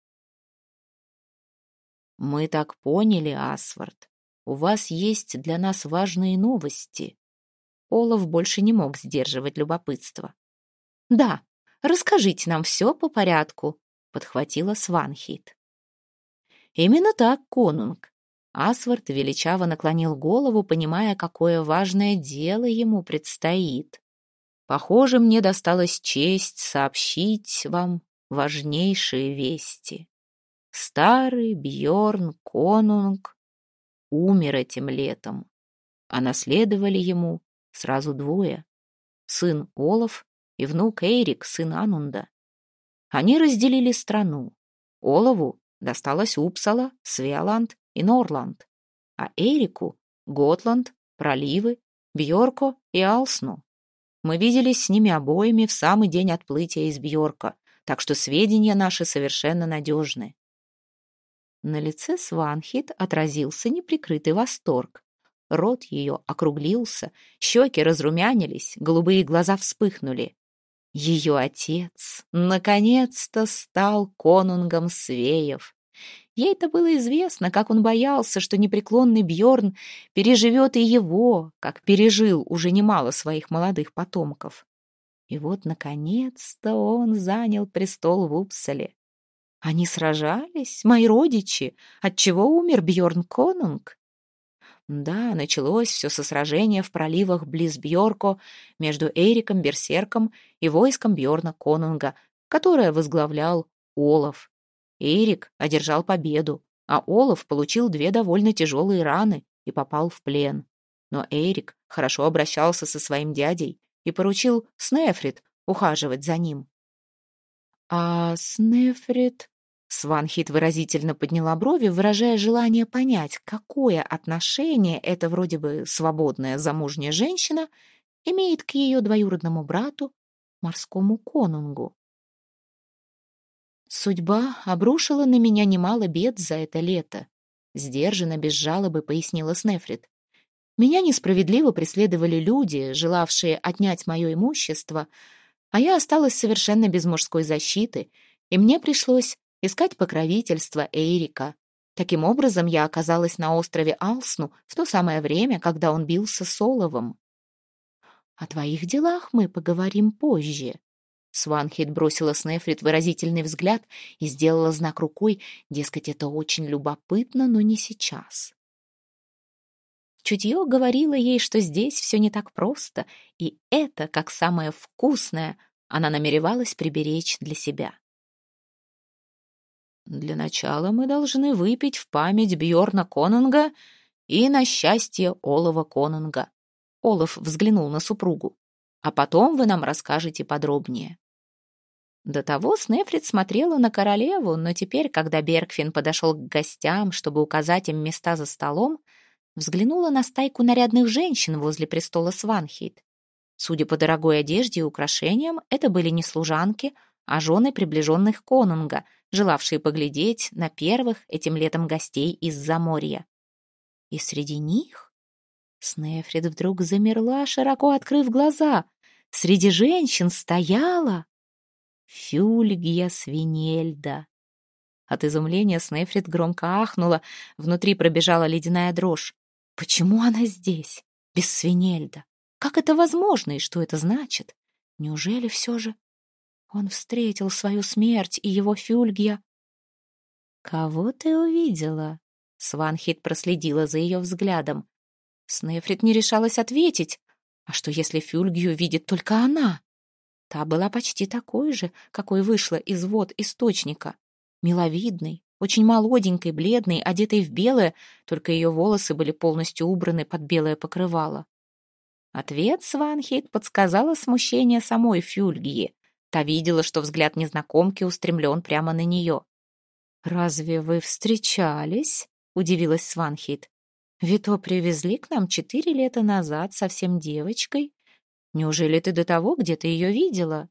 «Мы так поняли, Асвард, у вас есть для нас важные новости». Олаф больше не мог сдерживать любопытство. «Да, расскажите нам все по порядку», — подхватила Сванхейт. «Именно так, конунг». Асвард величаво наклонил голову, понимая, какое важное дело ему предстоит. «Похоже, мне досталась честь сообщить вам важнейшие вести. Старый Бьорн Конунг умер этим летом, а наследовали ему сразу двое: сын Олаф и внук Эйрик, сын Анунда. Они разделили страну. Олаву досталось Упсала, Свеаланд и Норланд, а Эрику — Готланд, Проливы, Бьорко и Алсну. Мы виделись с ними обоими в самый день отплытия из Бьорка, так что сведения наши совершенно надежны». На лице Сванхейт отразился неприкрытый восторг. Рот ее округлился, щеки разрумянились, голубые глаза вспыхнули. Ее отец наконец-то стал конунгом Свеев. Ей-то было известно, как он боялся, что непреклонный Бьорн переживет и его, как пережил уже немало своих молодых потомков. И вот, наконец-то, он занял престол в Упсале. Они сражались, мои родичи, отчего умер Бьорн Конунг. Да, началось все со сражения в проливах близ Бьорко между Эриком Берсерком и войском Бьорна Конунга, которое возглавлял Олаф. Эрик одержал победу, а Олаф получил 2 довольно тяжелые раны и попал в плен. Но Эрик хорошо обращался со своим дядей и поручил Снефрит ухаживать за ним. «А Снефрит...» Сванхейт выразительно подняла брови, выражая желание понять, какое отношение эта вроде бы свободная замужняя женщина имеет к ее двоюродному брату, морскому конунгу. «Судьба обрушила на меня немало бед за это лето», сдержанно, без жалобы пояснила Снефрит. «Меня несправедливо преследовали люди, желавшие отнять мое имущество, а я осталась совершенно без мужской защиты, и мне пришлось искать покровительство Эйрика. Таким образом, я оказалась на острове Алсну в то самое время, когда он бился с Оловом. О твоих делах мы поговорим позже». Сванхейт бросила Снефрит выразительный взгляд и сделала знак рукой, дескать, это очень любопытно, но не сейчас. Чутье говорило ей, что здесь все не так просто, и это, как самое вкусное, она намеревалась приберечь для себя. «Для начала мы должны выпить в память Бьорна Конунга и на счастье Олова Конунга». Олаф взглянул на супругу. «А потом вы нам расскажете подробнее». До того Снефрит смотрела на королеву, но теперь, когда Бергфин подошел к гостям, чтобы указать им места за столом, взглянула на стайку нарядных женщин возле престола Сванхейт. Судя по дорогой одежде и украшениям, это были не служанки, а жены приближенных конунга, желавшие поглядеть на первых этим летом гостей из Заморья. И среди них Снефрит вдруг замерла, широко открыв глаза. Среди женщин стояла Фюльгия Свинельда. От изумления Снефрит громко ахнула, внутри пробежала ледяная дрожь. Почему она здесь, без Свинельда? Как это возможно и что это значит? Неужели все же он встретил свою смерть, и его Фюльгия... «Кого ты увидела?» Сванхейт проследила за ее взглядом. Снефрит не решалась ответить. А что, если Фюльгию видит только она? Та была почти такой же, какой вышла из вод источника. Миловидной, очень молоденькой, бледной, одетой в белое, только ее волосы были полностью убраны под белое покрывало. Ответ Сванхейт подсказала смущение самой Фюльгии. Та видела, что взгляд незнакомки устремлен прямо на нее. «Разве вы встречались?» — удивилась Сванхейт. «Вито привезли к нам 4 лета назад совсем девочкой. Неужели ты до того где-то ее видела?»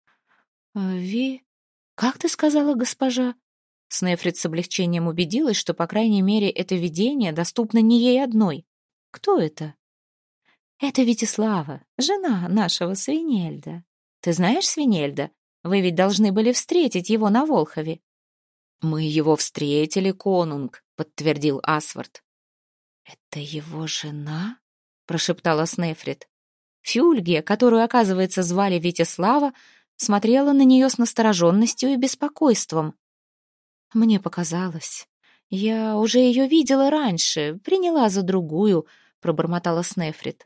Как ты сказала, госпожа?» Снефрит с облегчением убедилась, что, по крайней мере, это видение доступно не ей одной. «Кто это?» «Это Витислава, жена нашего Свинельда. Ты знаешь Свинельда? Вы ведь должны были встретить его на Волхове». «Мы его встретили, конунг», — подтвердил Асвард. «Это его жена?» — прошептала Снефрит. Фюльгия, которую, оказывается, звали Витислава, смотрела на нее с настороженностью и беспокойством. «Мне показалось. Я уже ее видела раньше, приняла за другую», — пробормотала Снефрит.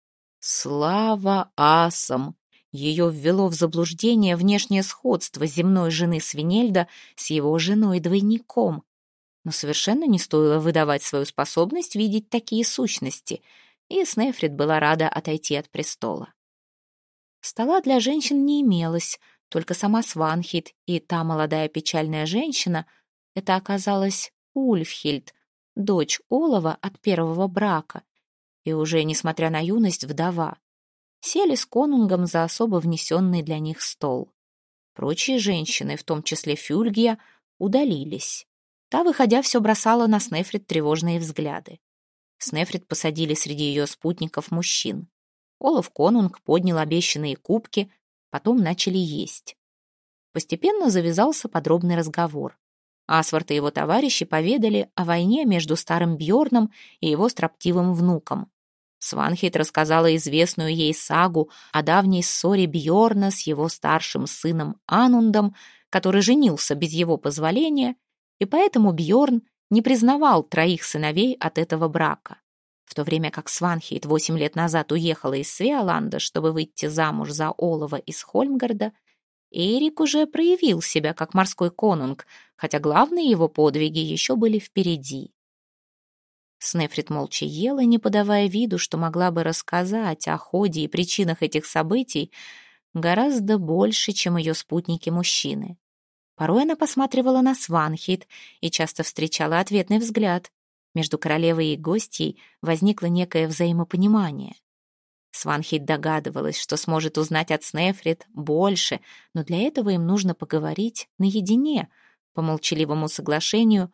«Слава асам!» Ее ввело в заблуждение внешнее сходство земной жены Свинельда с его женой-двойником. Но совершенно не стоило выдавать свою способность видеть такие сущности, и Снефрит была рада отойти от престола. Стола для женщин не имелось, только сама Сванхейт и та молодая печальная женщина, это оказалась Ульфхильд, дочь Олова от первого брака, и уже, несмотря на юность, вдова, сели с конунгом за особо внесенный для них стол. Прочие женщины, в том числе Фюльгия, удалились. Та, выходя, все бросала на Снефрит тревожные взгляды. Снефрит посадили среди ее спутников мужчин. Олаф Конунг поднял обещанные кубки, потом начали есть. Постепенно завязался подробный разговор. Асвард и его товарищи поведали о войне между старым Бьорном и его строптивым внуком. Сванхейт рассказала известную ей сагу о давней ссоре Бьорна с его старшим сыном Анундом, который женился без его позволения, и поэтому Бьорн не признавал 3 сыновей от этого брака. В то время как Сванхейт 8 лет назад уехала из Свеоланда, чтобы выйти замуж за Олова из Хольмгарда, Эрик уже проявил себя как морской конунг, хотя главные его подвиги еще были впереди. Снефрит молча ела, не подавая виду, что могла бы рассказать о ходе и причинах этих событий гораздо больше, чем ее спутники-мужчины. Порой она посматривала на Сванхейт и часто встречала ответный взгляд. Между королевой и гостьей возникло некое взаимопонимание. Сванхейт догадывалась, что сможет узнать от Снефрит больше, но для этого им нужно поговорить наедине. По молчаливому соглашению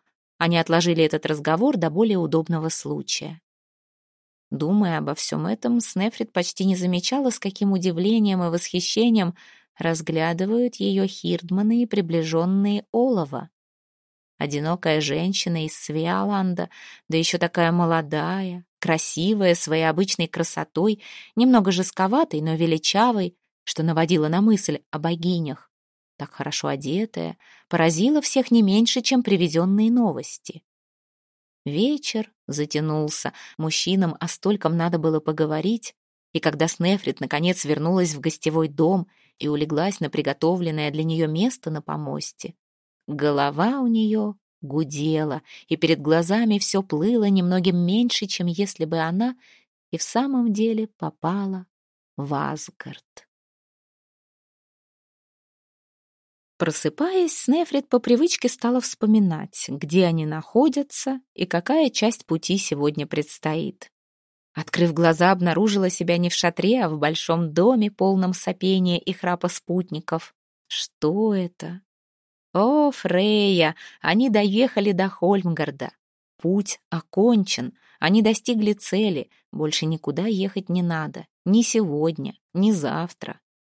Они отложили этот разговор до более удобного случая. Думая обо всем этом, Снефрит почти не замечала, с каким удивлением и восхищением разглядывают ее хирдманы и приближенные олова. Одинокая женщина из Свеаланда, да еще такая молодая, красивая, своей обычной красотой, немного жестковатой, но величавой, что наводила на мысль о богинях. Так хорошо одетая, поразила всех не меньше, чем привезенные новости. Вечер затянулся, мужчинам о стольком надо было поговорить, и когда Снефрит наконец вернулась в гостевой дом и улеглась на приготовленное для нее место на помосте, голова у нее гудела, и перед глазами все плыло немногим меньше, чем если бы она и в самом деле попала в Асгард. Просыпаясь, Снефрит по привычке стала вспоминать, где они находятся и какая часть пути сегодня предстоит. Открыв глаза, обнаружила себя не в шатре, а в большом доме, полном сопения и храпа спутников. Что это? О, Фрейя! Они доехали до Хольмгарда. Путь окончен, они достигли цели, больше никуда ехать не надо, ни сегодня, ни завтра.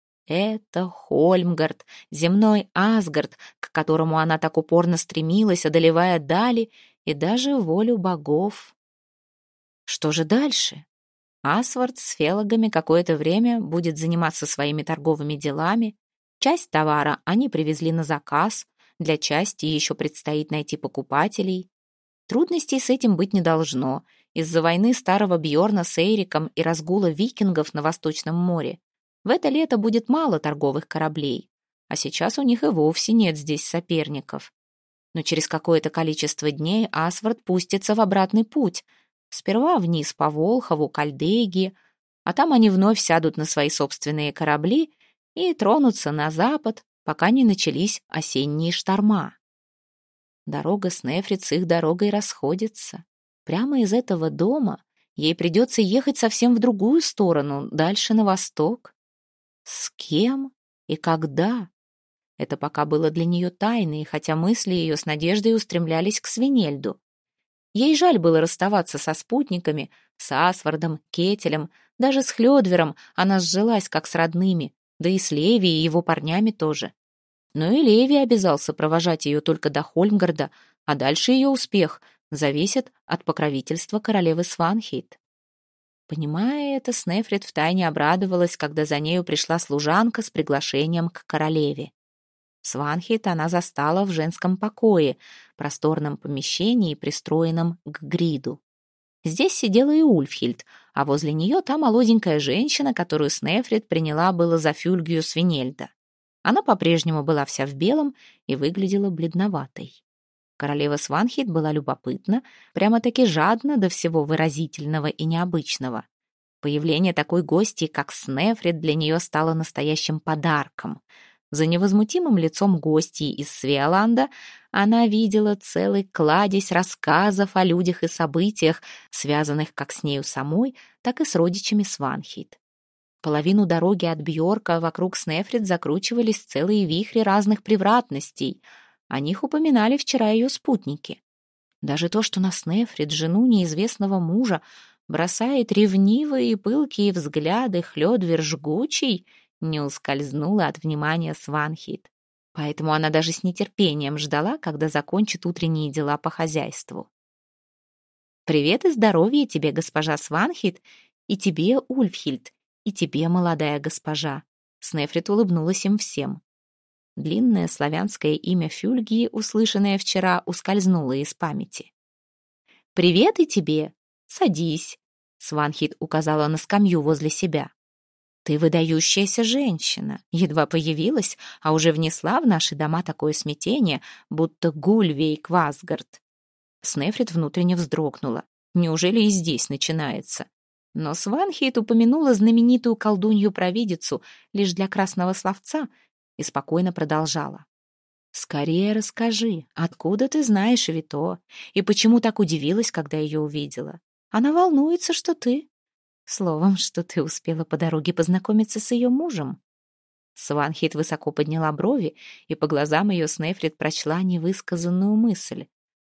Это Хольмгард, земной Асгард, к которому она так упорно стремилась, одолевая дали и даже волю богов. Что же дальше? Асвард с фелагами какое-то время будет заниматься своими торговыми делами. Часть товара они привезли на заказ, для части еще предстоит найти покупателей. Трудностей с этим быть не должно. Из-за войны старого Бьорна с Эйриком и разгула викингов на Восточном море в это лето будет мало торговых кораблей, а сейчас у них и вовсе нет здесь соперников. Но через какое-то количество дней Асвард пустится в обратный путь. Сперва вниз по Волхову, к Альдеге, а там они вновь сядут на свои собственные корабли и тронутся на запад, пока не начались осенние шторма. Дорога Снефрит с их дорогой расходится. Прямо из этого дома ей придется ехать совсем в другую сторону, дальше на восток. С кем и когда? Это пока было для нее тайной, хотя мысли ее с надеждой устремлялись к Свинельду. Ей жаль было расставаться со спутниками, с Асвардом, Кетелем, даже с Хлёдвером она сжилась как с родными, да и с Леви и его парнями тоже. Но и Леви обязался провожать ее только до Хольмгарда, а дальше ее успех зависит от покровительства королевы Сванхейт. Понимая это, Снефрит втайне обрадовалась, когда за нею пришла служанка с приглашением к королеве. Сванхейт она застала в женском покое, просторном помещении, пристроенном к гриду. Здесь сидела и Ульфхильд, а возле нее та молоденькая женщина, которую Снефрит приняла было за Фюльгию Свинельда. Она по-прежнему была вся в белом и выглядела бледноватой. Королева Сванхейт была любопытна, прямо-таки жадна до всего выразительного и необычного. Появление такой гости, как Снефрит, для нее стало настоящим подарком. За невозмутимым лицом гостьи из Свеаланда она видела целый кладезь рассказов о людях и событиях, связанных как с нею самой, так и с родичами Сванхейт. Половину дороги от Бьорка вокруг Снефрит закручивались целые вихри разных превратностей. О них упоминали вчера ее спутники. Даже то, что на Снефрит, жену неизвестного мужа, бросает ревнивые и пылкие взгляды Хлёдвер жгучий, не ускользнуло от внимания Сванхейт. Поэтому она даже с нетерпением ждала, когда закончит утренние дела по хозяйству. «Привет и здоровья тебе, госпожа Сванхейт, и тебе, Ульфхильд, и тебе, молодая госпожа». Снефрит улыбнулась им всем. Длинное славянское имя Фюльгии, услышанное вчера, ускользнуло из памяти. «Привет и тебе. Садись», — Сванхейт указала на скамью возле себя. «Ты выдающаяся женщина, едва появилась, а уже внесла в наши дома такое смятение, будто Гульвейк Васгард». Снефрит внутренне вздрогнула. Неужели и здесь начинается? Но Сванхейт упомянула знаменитую колдунью-провидицу лишь для красного словца и спокойно продолжала. «Скорее расскажи, откуда ты знаешь Вито, и почему так удивилась, когда ее увидела? Она волнуется, что ты... Словом, что ты успела по дороге познакомиться с ее мужем». Сванхейт высоко подняла брови, и по глазам ее Снефрит прочла невысказанную мысль.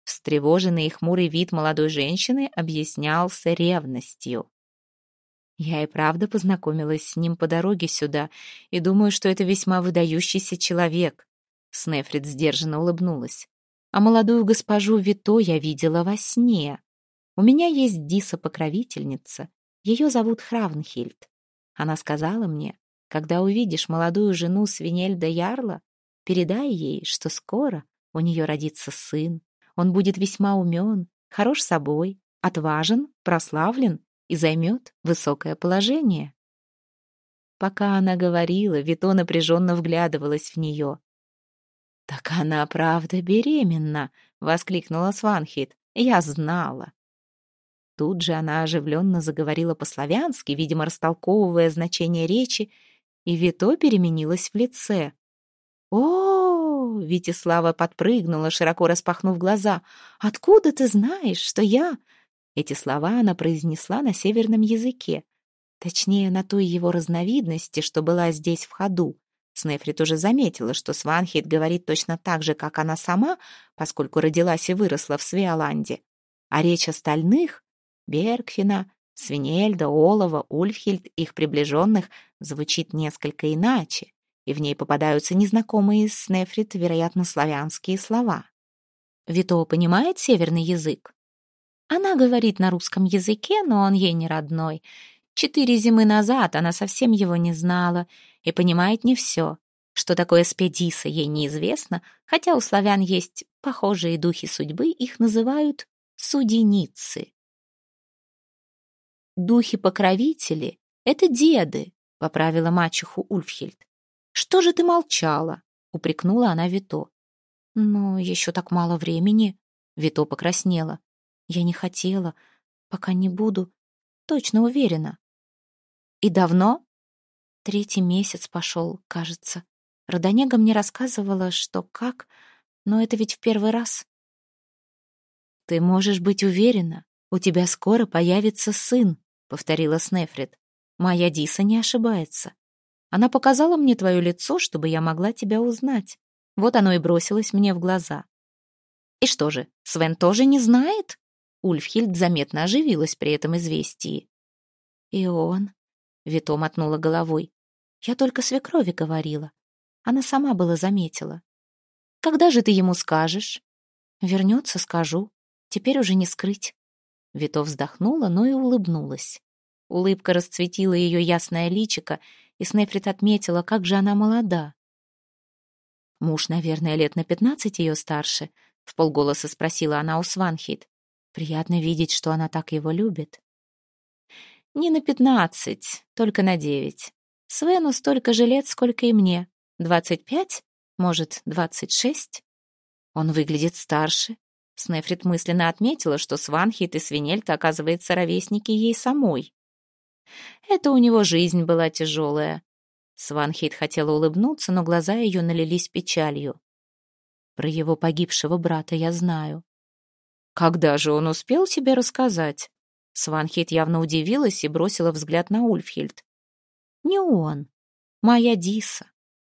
Встревоженный и хмурый вид молодой женщины объяснялся ревностью. Я и правда познакомилась с ним по дороге сюда, и думаю, что это весьма выдающийся человек. Снефрит сдержанно улыбнулась. А молодую госпожу Вито я видела во сне. У меня есть Диса-покровительница. Ее зовут Хравнхильд. Она сказала мне, когда увидишь молодую жену Свинельда Ярла, передай ей, что скоро у нее родится сын. Он будет весьма умен, хорош собой, отважен, прославлен и займет высокое положение. Пока она говорила, Вито напряженно вглядывалась в нее. «Так она правда беременна!» — воскликнула Сванхит. «Я знала!» Тут же она оживленно заговорила по-славянски, видимо, растолковывая значение речи, и Вито переменилась в лице. «О!» — Витислава подпрыгнула, широко распахнув глаза. «Откуда ты знаешь, что я...» Эти слова она произнесла на северном языке, точнее, на той его разновидности, что была здесь в ходу. Снефрит уже заметила, что Сванхит говорит точно так же, как она сама, поскольку родилась и выросла в Свеоланде. А речь остальных — Бергфина, Свинельда, Олова, Ульфхильд, их приближенных — звучит несколько иначе, и в ней попадаются незнакомые Снефрит, вероятно, славянские слова. Вито понимает северный язык? Она говорит на русском языке, но он ей не родной. 4 зимы назад она совсем его не знала и понимает не все. Что такое спедиса, ей неизвестно, хотя у славян есть похожие духи судьбы, их называют суденицы. «Духи-покровители — это деды», — поправила мачеху Ульфхильд. «Что же ты молчала?» — упрекнула она Вито. «Но еще так мало времени», — Вито покраснела. «Я не хотела, пока не буду, точно уверена». «И давно?» 3-й месяц пошел, кажется. Родонега мне рассказывала, что как, но это ведь в первый раз. «Ты можешь быть уверена, у тебя скоро появится сын», — повторила Снефрит. «Моя Диса не ошибается. Она показала мне твое лицо, чтобы я могла тебя узнать. Вот оно и бросилось мне в глаза». «И что же, Свен тоже не знает?» Ульфхильд заметно оживилась при этом известии. «И он...» — Вито мотнула головой. «Я только свекрови говорила. Она сама было заметила. Когда же ты ему скажешь?» «Вернется, скажу. Теперь уже не скрыть». Вито вздохнула, но и улыбнулась. Улыбка расцветила ее ясное личико, и Снефрит отметила, как же она молода. «Муж, наверное, лет на 15 ее старше», — вполголоса спросила она у Сванхит. «Приятно видеть, что она так его любит». «Не на 15, только на 9. Свену столько же лет, сколько и мне. 25, может, 26. Он выглядит старше». Снефрит мысленно отметила, что Сванхит и Свинельта, оказывается, ровесники ей самой. Это у него жизнь была тяжелая. Сванхит хотела улыбнуться, но глаза ее налились печалью. Про его погибшего брата я знаю. Когда же он успел тебе рассказать? Сванхит явно удивилась и бросила взгляд на Ульфхильд. Не он, моя Диса.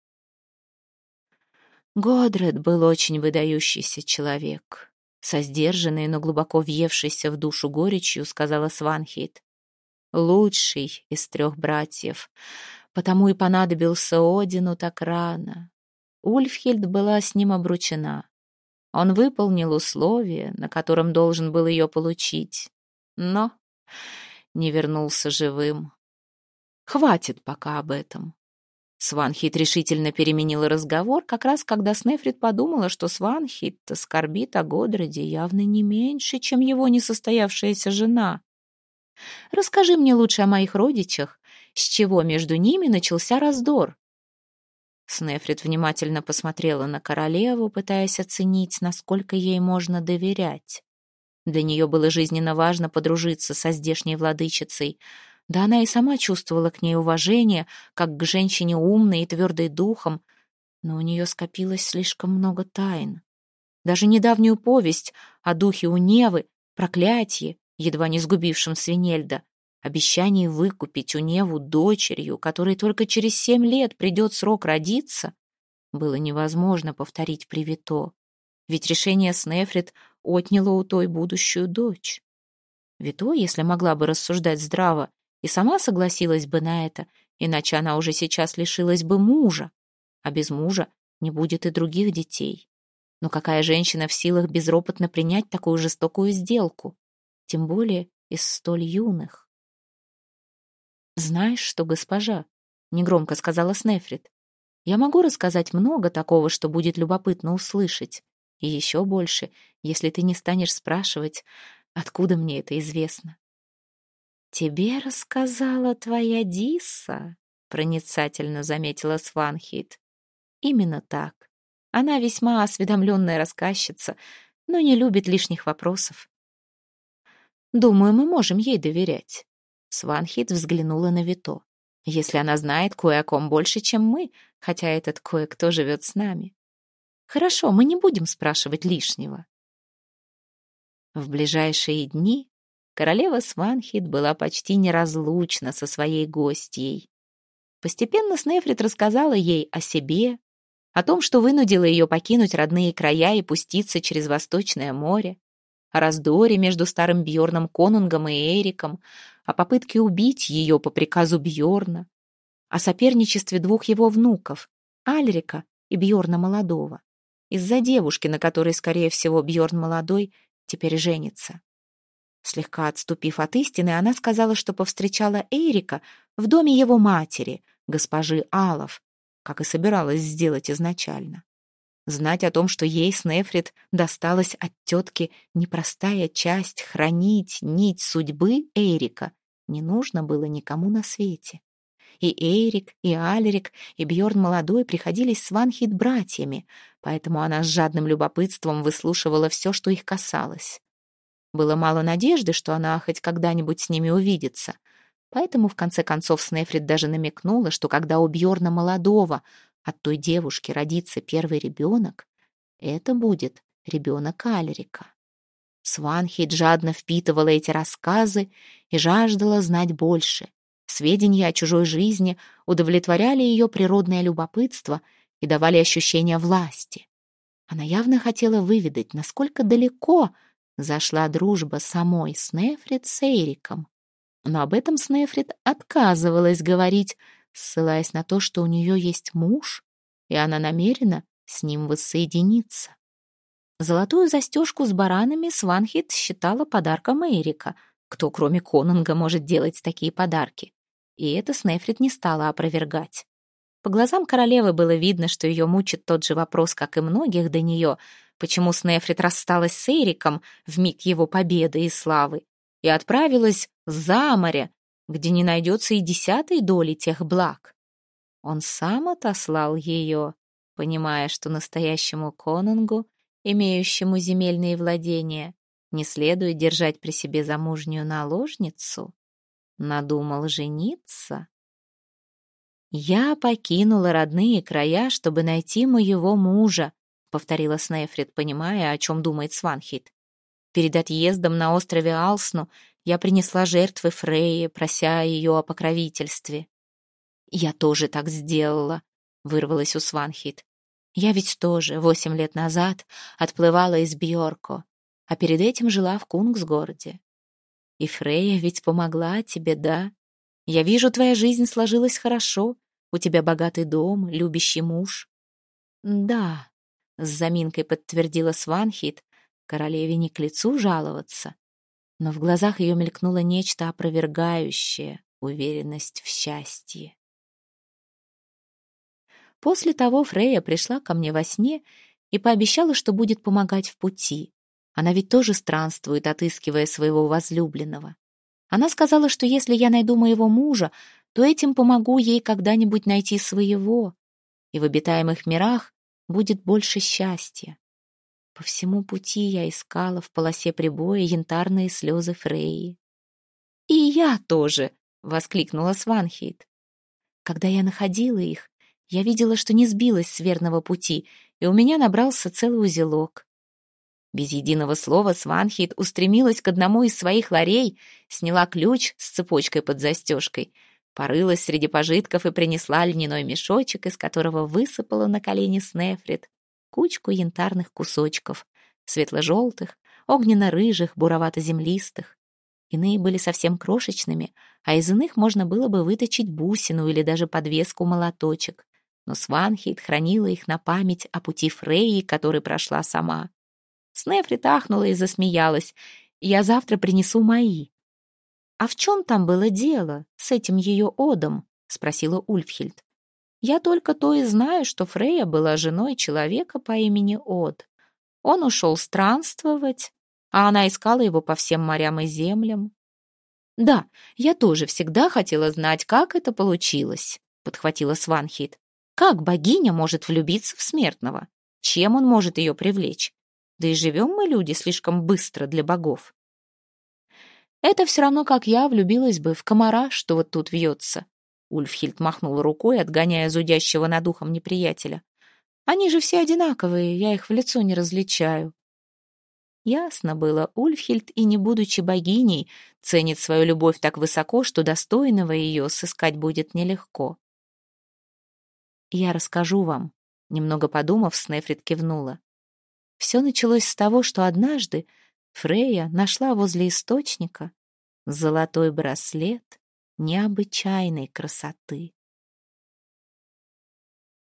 Годред был очень выдающийся человек. Со сдержанной, но глубоко въевшейся в душу горечью сказала Сванхит. Лучший из 3 братьев, потому и понадобился Одину так рано. Ульфхильд была с ним обручена. Он выполнил условие, на котором должен был ее получить, но не вернулся живым. Хватит пока об этом. Сванхит решительно переменила разговор, как раз когда Снефрит подумала, что Сванхит-то скорбит о Годреде явно не меньше, чем его несостоявшаяся жена. «Расскажи мне лучше о моих родичах, с чего между ними начался раздор». Снефрит внимательно посмотрела на королеву, пытаясь оценить, насколько ей можно доверять. Для нее было жизненно важно подружиться со здешней владычицей. Да она и сама чувствовала к ней уважение, как к женщине умной и твердой духом, но у нее скопилось слишком много тайн. Даже недавнюю повесть о духе Уневы, проклятие, едва не сгубившем Свинельда, обещание выкупить Уневу дочерью, которой только через 7 лет придет срок родиться, было невозможно повторить при Вито. Ведь решение Снефрит отняло у той будущую дочь. Вито, если могла бы рассуждать здраво, и сама согласилась бы на это, иначе она уже сейчас лишилась бы мужа, а без мужа не будет и других детей. Но какая женщина в силах безропотно принять такую жестокую сделку, тем более из столь юных? «Знаешь что, госпожа?» — негромко сказала Снефрит. «Я могу рассказать много такого, что будет любопытно услышать, и еще больше, если ты не станешь спрашивать, откуда мне это известно». «Тебе рассказала твоя Дисса?» — проницательно заметила Сванхейт. «Именно так. Она весьма осведомленная рассказчица, но не любит лишних вопросов. Думаю, мы можем ей доверять». Сванхейт взглянула на Вито. «Если она знает кое о ком больше, чем мы, хотя этот кое-кто живет с нами. Хорошо, мы не будем спрашивать лишнего». В ближайшие дни королева Сванхейт была почти неразлучна со своей гостьей. Постепенно Снефрит рассказала ей о себе, о том, что вынудило ее покинуть родные края и пуститься через Восточное море, о раздоре между старым Бьорном Конунгом и Эриком, о попытке убить ее по приказу Бьорна, о соперничестве двух его внуков, Альрика и Бьорна Молодого, из-за девушки, на которой, скорее всего, Бьорн Молодой теперь женится. Слегка отступив от истины, она сказала, что повстречала Эрика в доме его матери, госпожи Алов, как и собиралась сделать изначально. Знать о том, что ей, Снефрит, досталась от тетки непростая часть хранить нить судьбы Эрика, не нужно было никому на свете. И Эрик, и Альрик, и Бьорн Молодой приходились Сванхейт братьями, поэтому она с жадным любопытством выслушивала все, что их касалось. Было мало надежды, что она хоть когда-нибудь с ними увидится, поэтому в конце концов Снефрит даже намекнула, что когда у Бьорна Молодого от той девушки родится первый ребенок, это будет ребенок Альрика. Сванхейт жадно впитывала эти рассказы и жаждала знать больше. Сведения о чужой жизни удовлетворяли ее природное любопытство и давали ощущение власти. Она явно хотела выведать, насколько далеко зашла дружба самой Снефрит с Эриком. Но об этом Снефрит отказывалась говорить, ссылаясь на то, что у нее есть муж, и она намерена с ним воссоединиться. Золотую застежку с баранами Сванхейт считала подарком Эрика. Кто, кроме Конунга, может делать такие подарки? И это Снефрит не стала опровергать. По глазам королевы было видно, что ее мучит тот же вопрос, как и многих до нее, почему Снефрит рассталась с Эриком в миг его победы и славы и отправилась за море, где не найдется и 10-й доли тех благ. Он сам отослал ее, понимая, что настоящему конунгу, имеющему земельные владения, не следует держать при себе замужнюю наложницу. Надумал жениться. «Я покинула родные края, чтобы найти моего мужа», повторила Снефрит, понимая, о чем думает Сванхейт. «Перед отъездом на острове Алсну я принесла жертвы Фрейе, прося ее о покровительстве». «Я тоже так сделала», — вырвалась у Сванхейт. «Я ведь тоже 8 лет назад отплывала из Бьорко, а перед этим жила в Кунгсгорде. И Фрейя ведь помогла тебе, да? Я вижу, твоя жизнь сложилась хорошо, у тебя богатый дом, любящий муж». «Да», — с заминкой подтвердила Сванхейт, королеве не к лицу жаловаться, но в глазах ее мелькнуло нечто опровергающее уверенность в счастье. После того Фрейя пришла ко мне во сне и пообещала, что будет помогать в пути. Она ведь тоже странствует, отыскивая своего возлюбленного. Она сказала, что если я найду моего мужа, то этим помогу ей когда-нибудь найти своего, и в обитаемых мирах будет больше счастья. По всему пути я искала в полосе прибоя янтарные слезы Фрейи. «И я тоже!» — воскликнула Сванхейт. Когда я находила их, я видела, что не сбилась с верного пути, и у меня набрался целый узелок. Без единого слова Сванхейт устремилась к одному из своих ларей, сняла ключ с цепочкой под застежкой, порылась среди пожитков и принесла льняной мешочек, из которого высыпала на колени Снефрит. кучку янтарных кусочков, светло-желтых, огненно-рыжих, буровато-землистых. Иные были совсем крошечными, а из иных можно было бы выточить бусину или даже подвеску-молоточек. Но Сванхейт хранила их на память о пути Фрейи, который прошла сама. Снефрит ахнула и засмеялась. «Я завтра принесу мои». «А в чем там было дело с этим ее одом?» — спросила Ульфхильд. «Я только то и знаю, что Фрейя была женой человека по имени Од. Он ушел странствовать, а она искала его по всем морям и землям». «Да, я тоже всегда хотела знать, как это получилось», — подхватила Сванхейт. «Как богиня может влюбиться в смертного? Чем он может ее привлечь? Да и живем мы, люди, слишком быстро для богов». «Это все равно, как я влюбилась бы в комара, что вот тут вьется». Ульфхильд махнула рукой, отгоняя зудящего над ухом неприятеля. «Они же все одинаковые, я их в лицо не различаю». Ясно было, Ульфхильд, и не будучи богиней, ценит свою любовь так высоко, что достойного ее сыскать будет нелегко. «Я расскажу вам», — немного подумав, Снефрит кивнула. Все началось с того, что однажды Фрейя нашла возле источника золотой браслет необычайной красоты.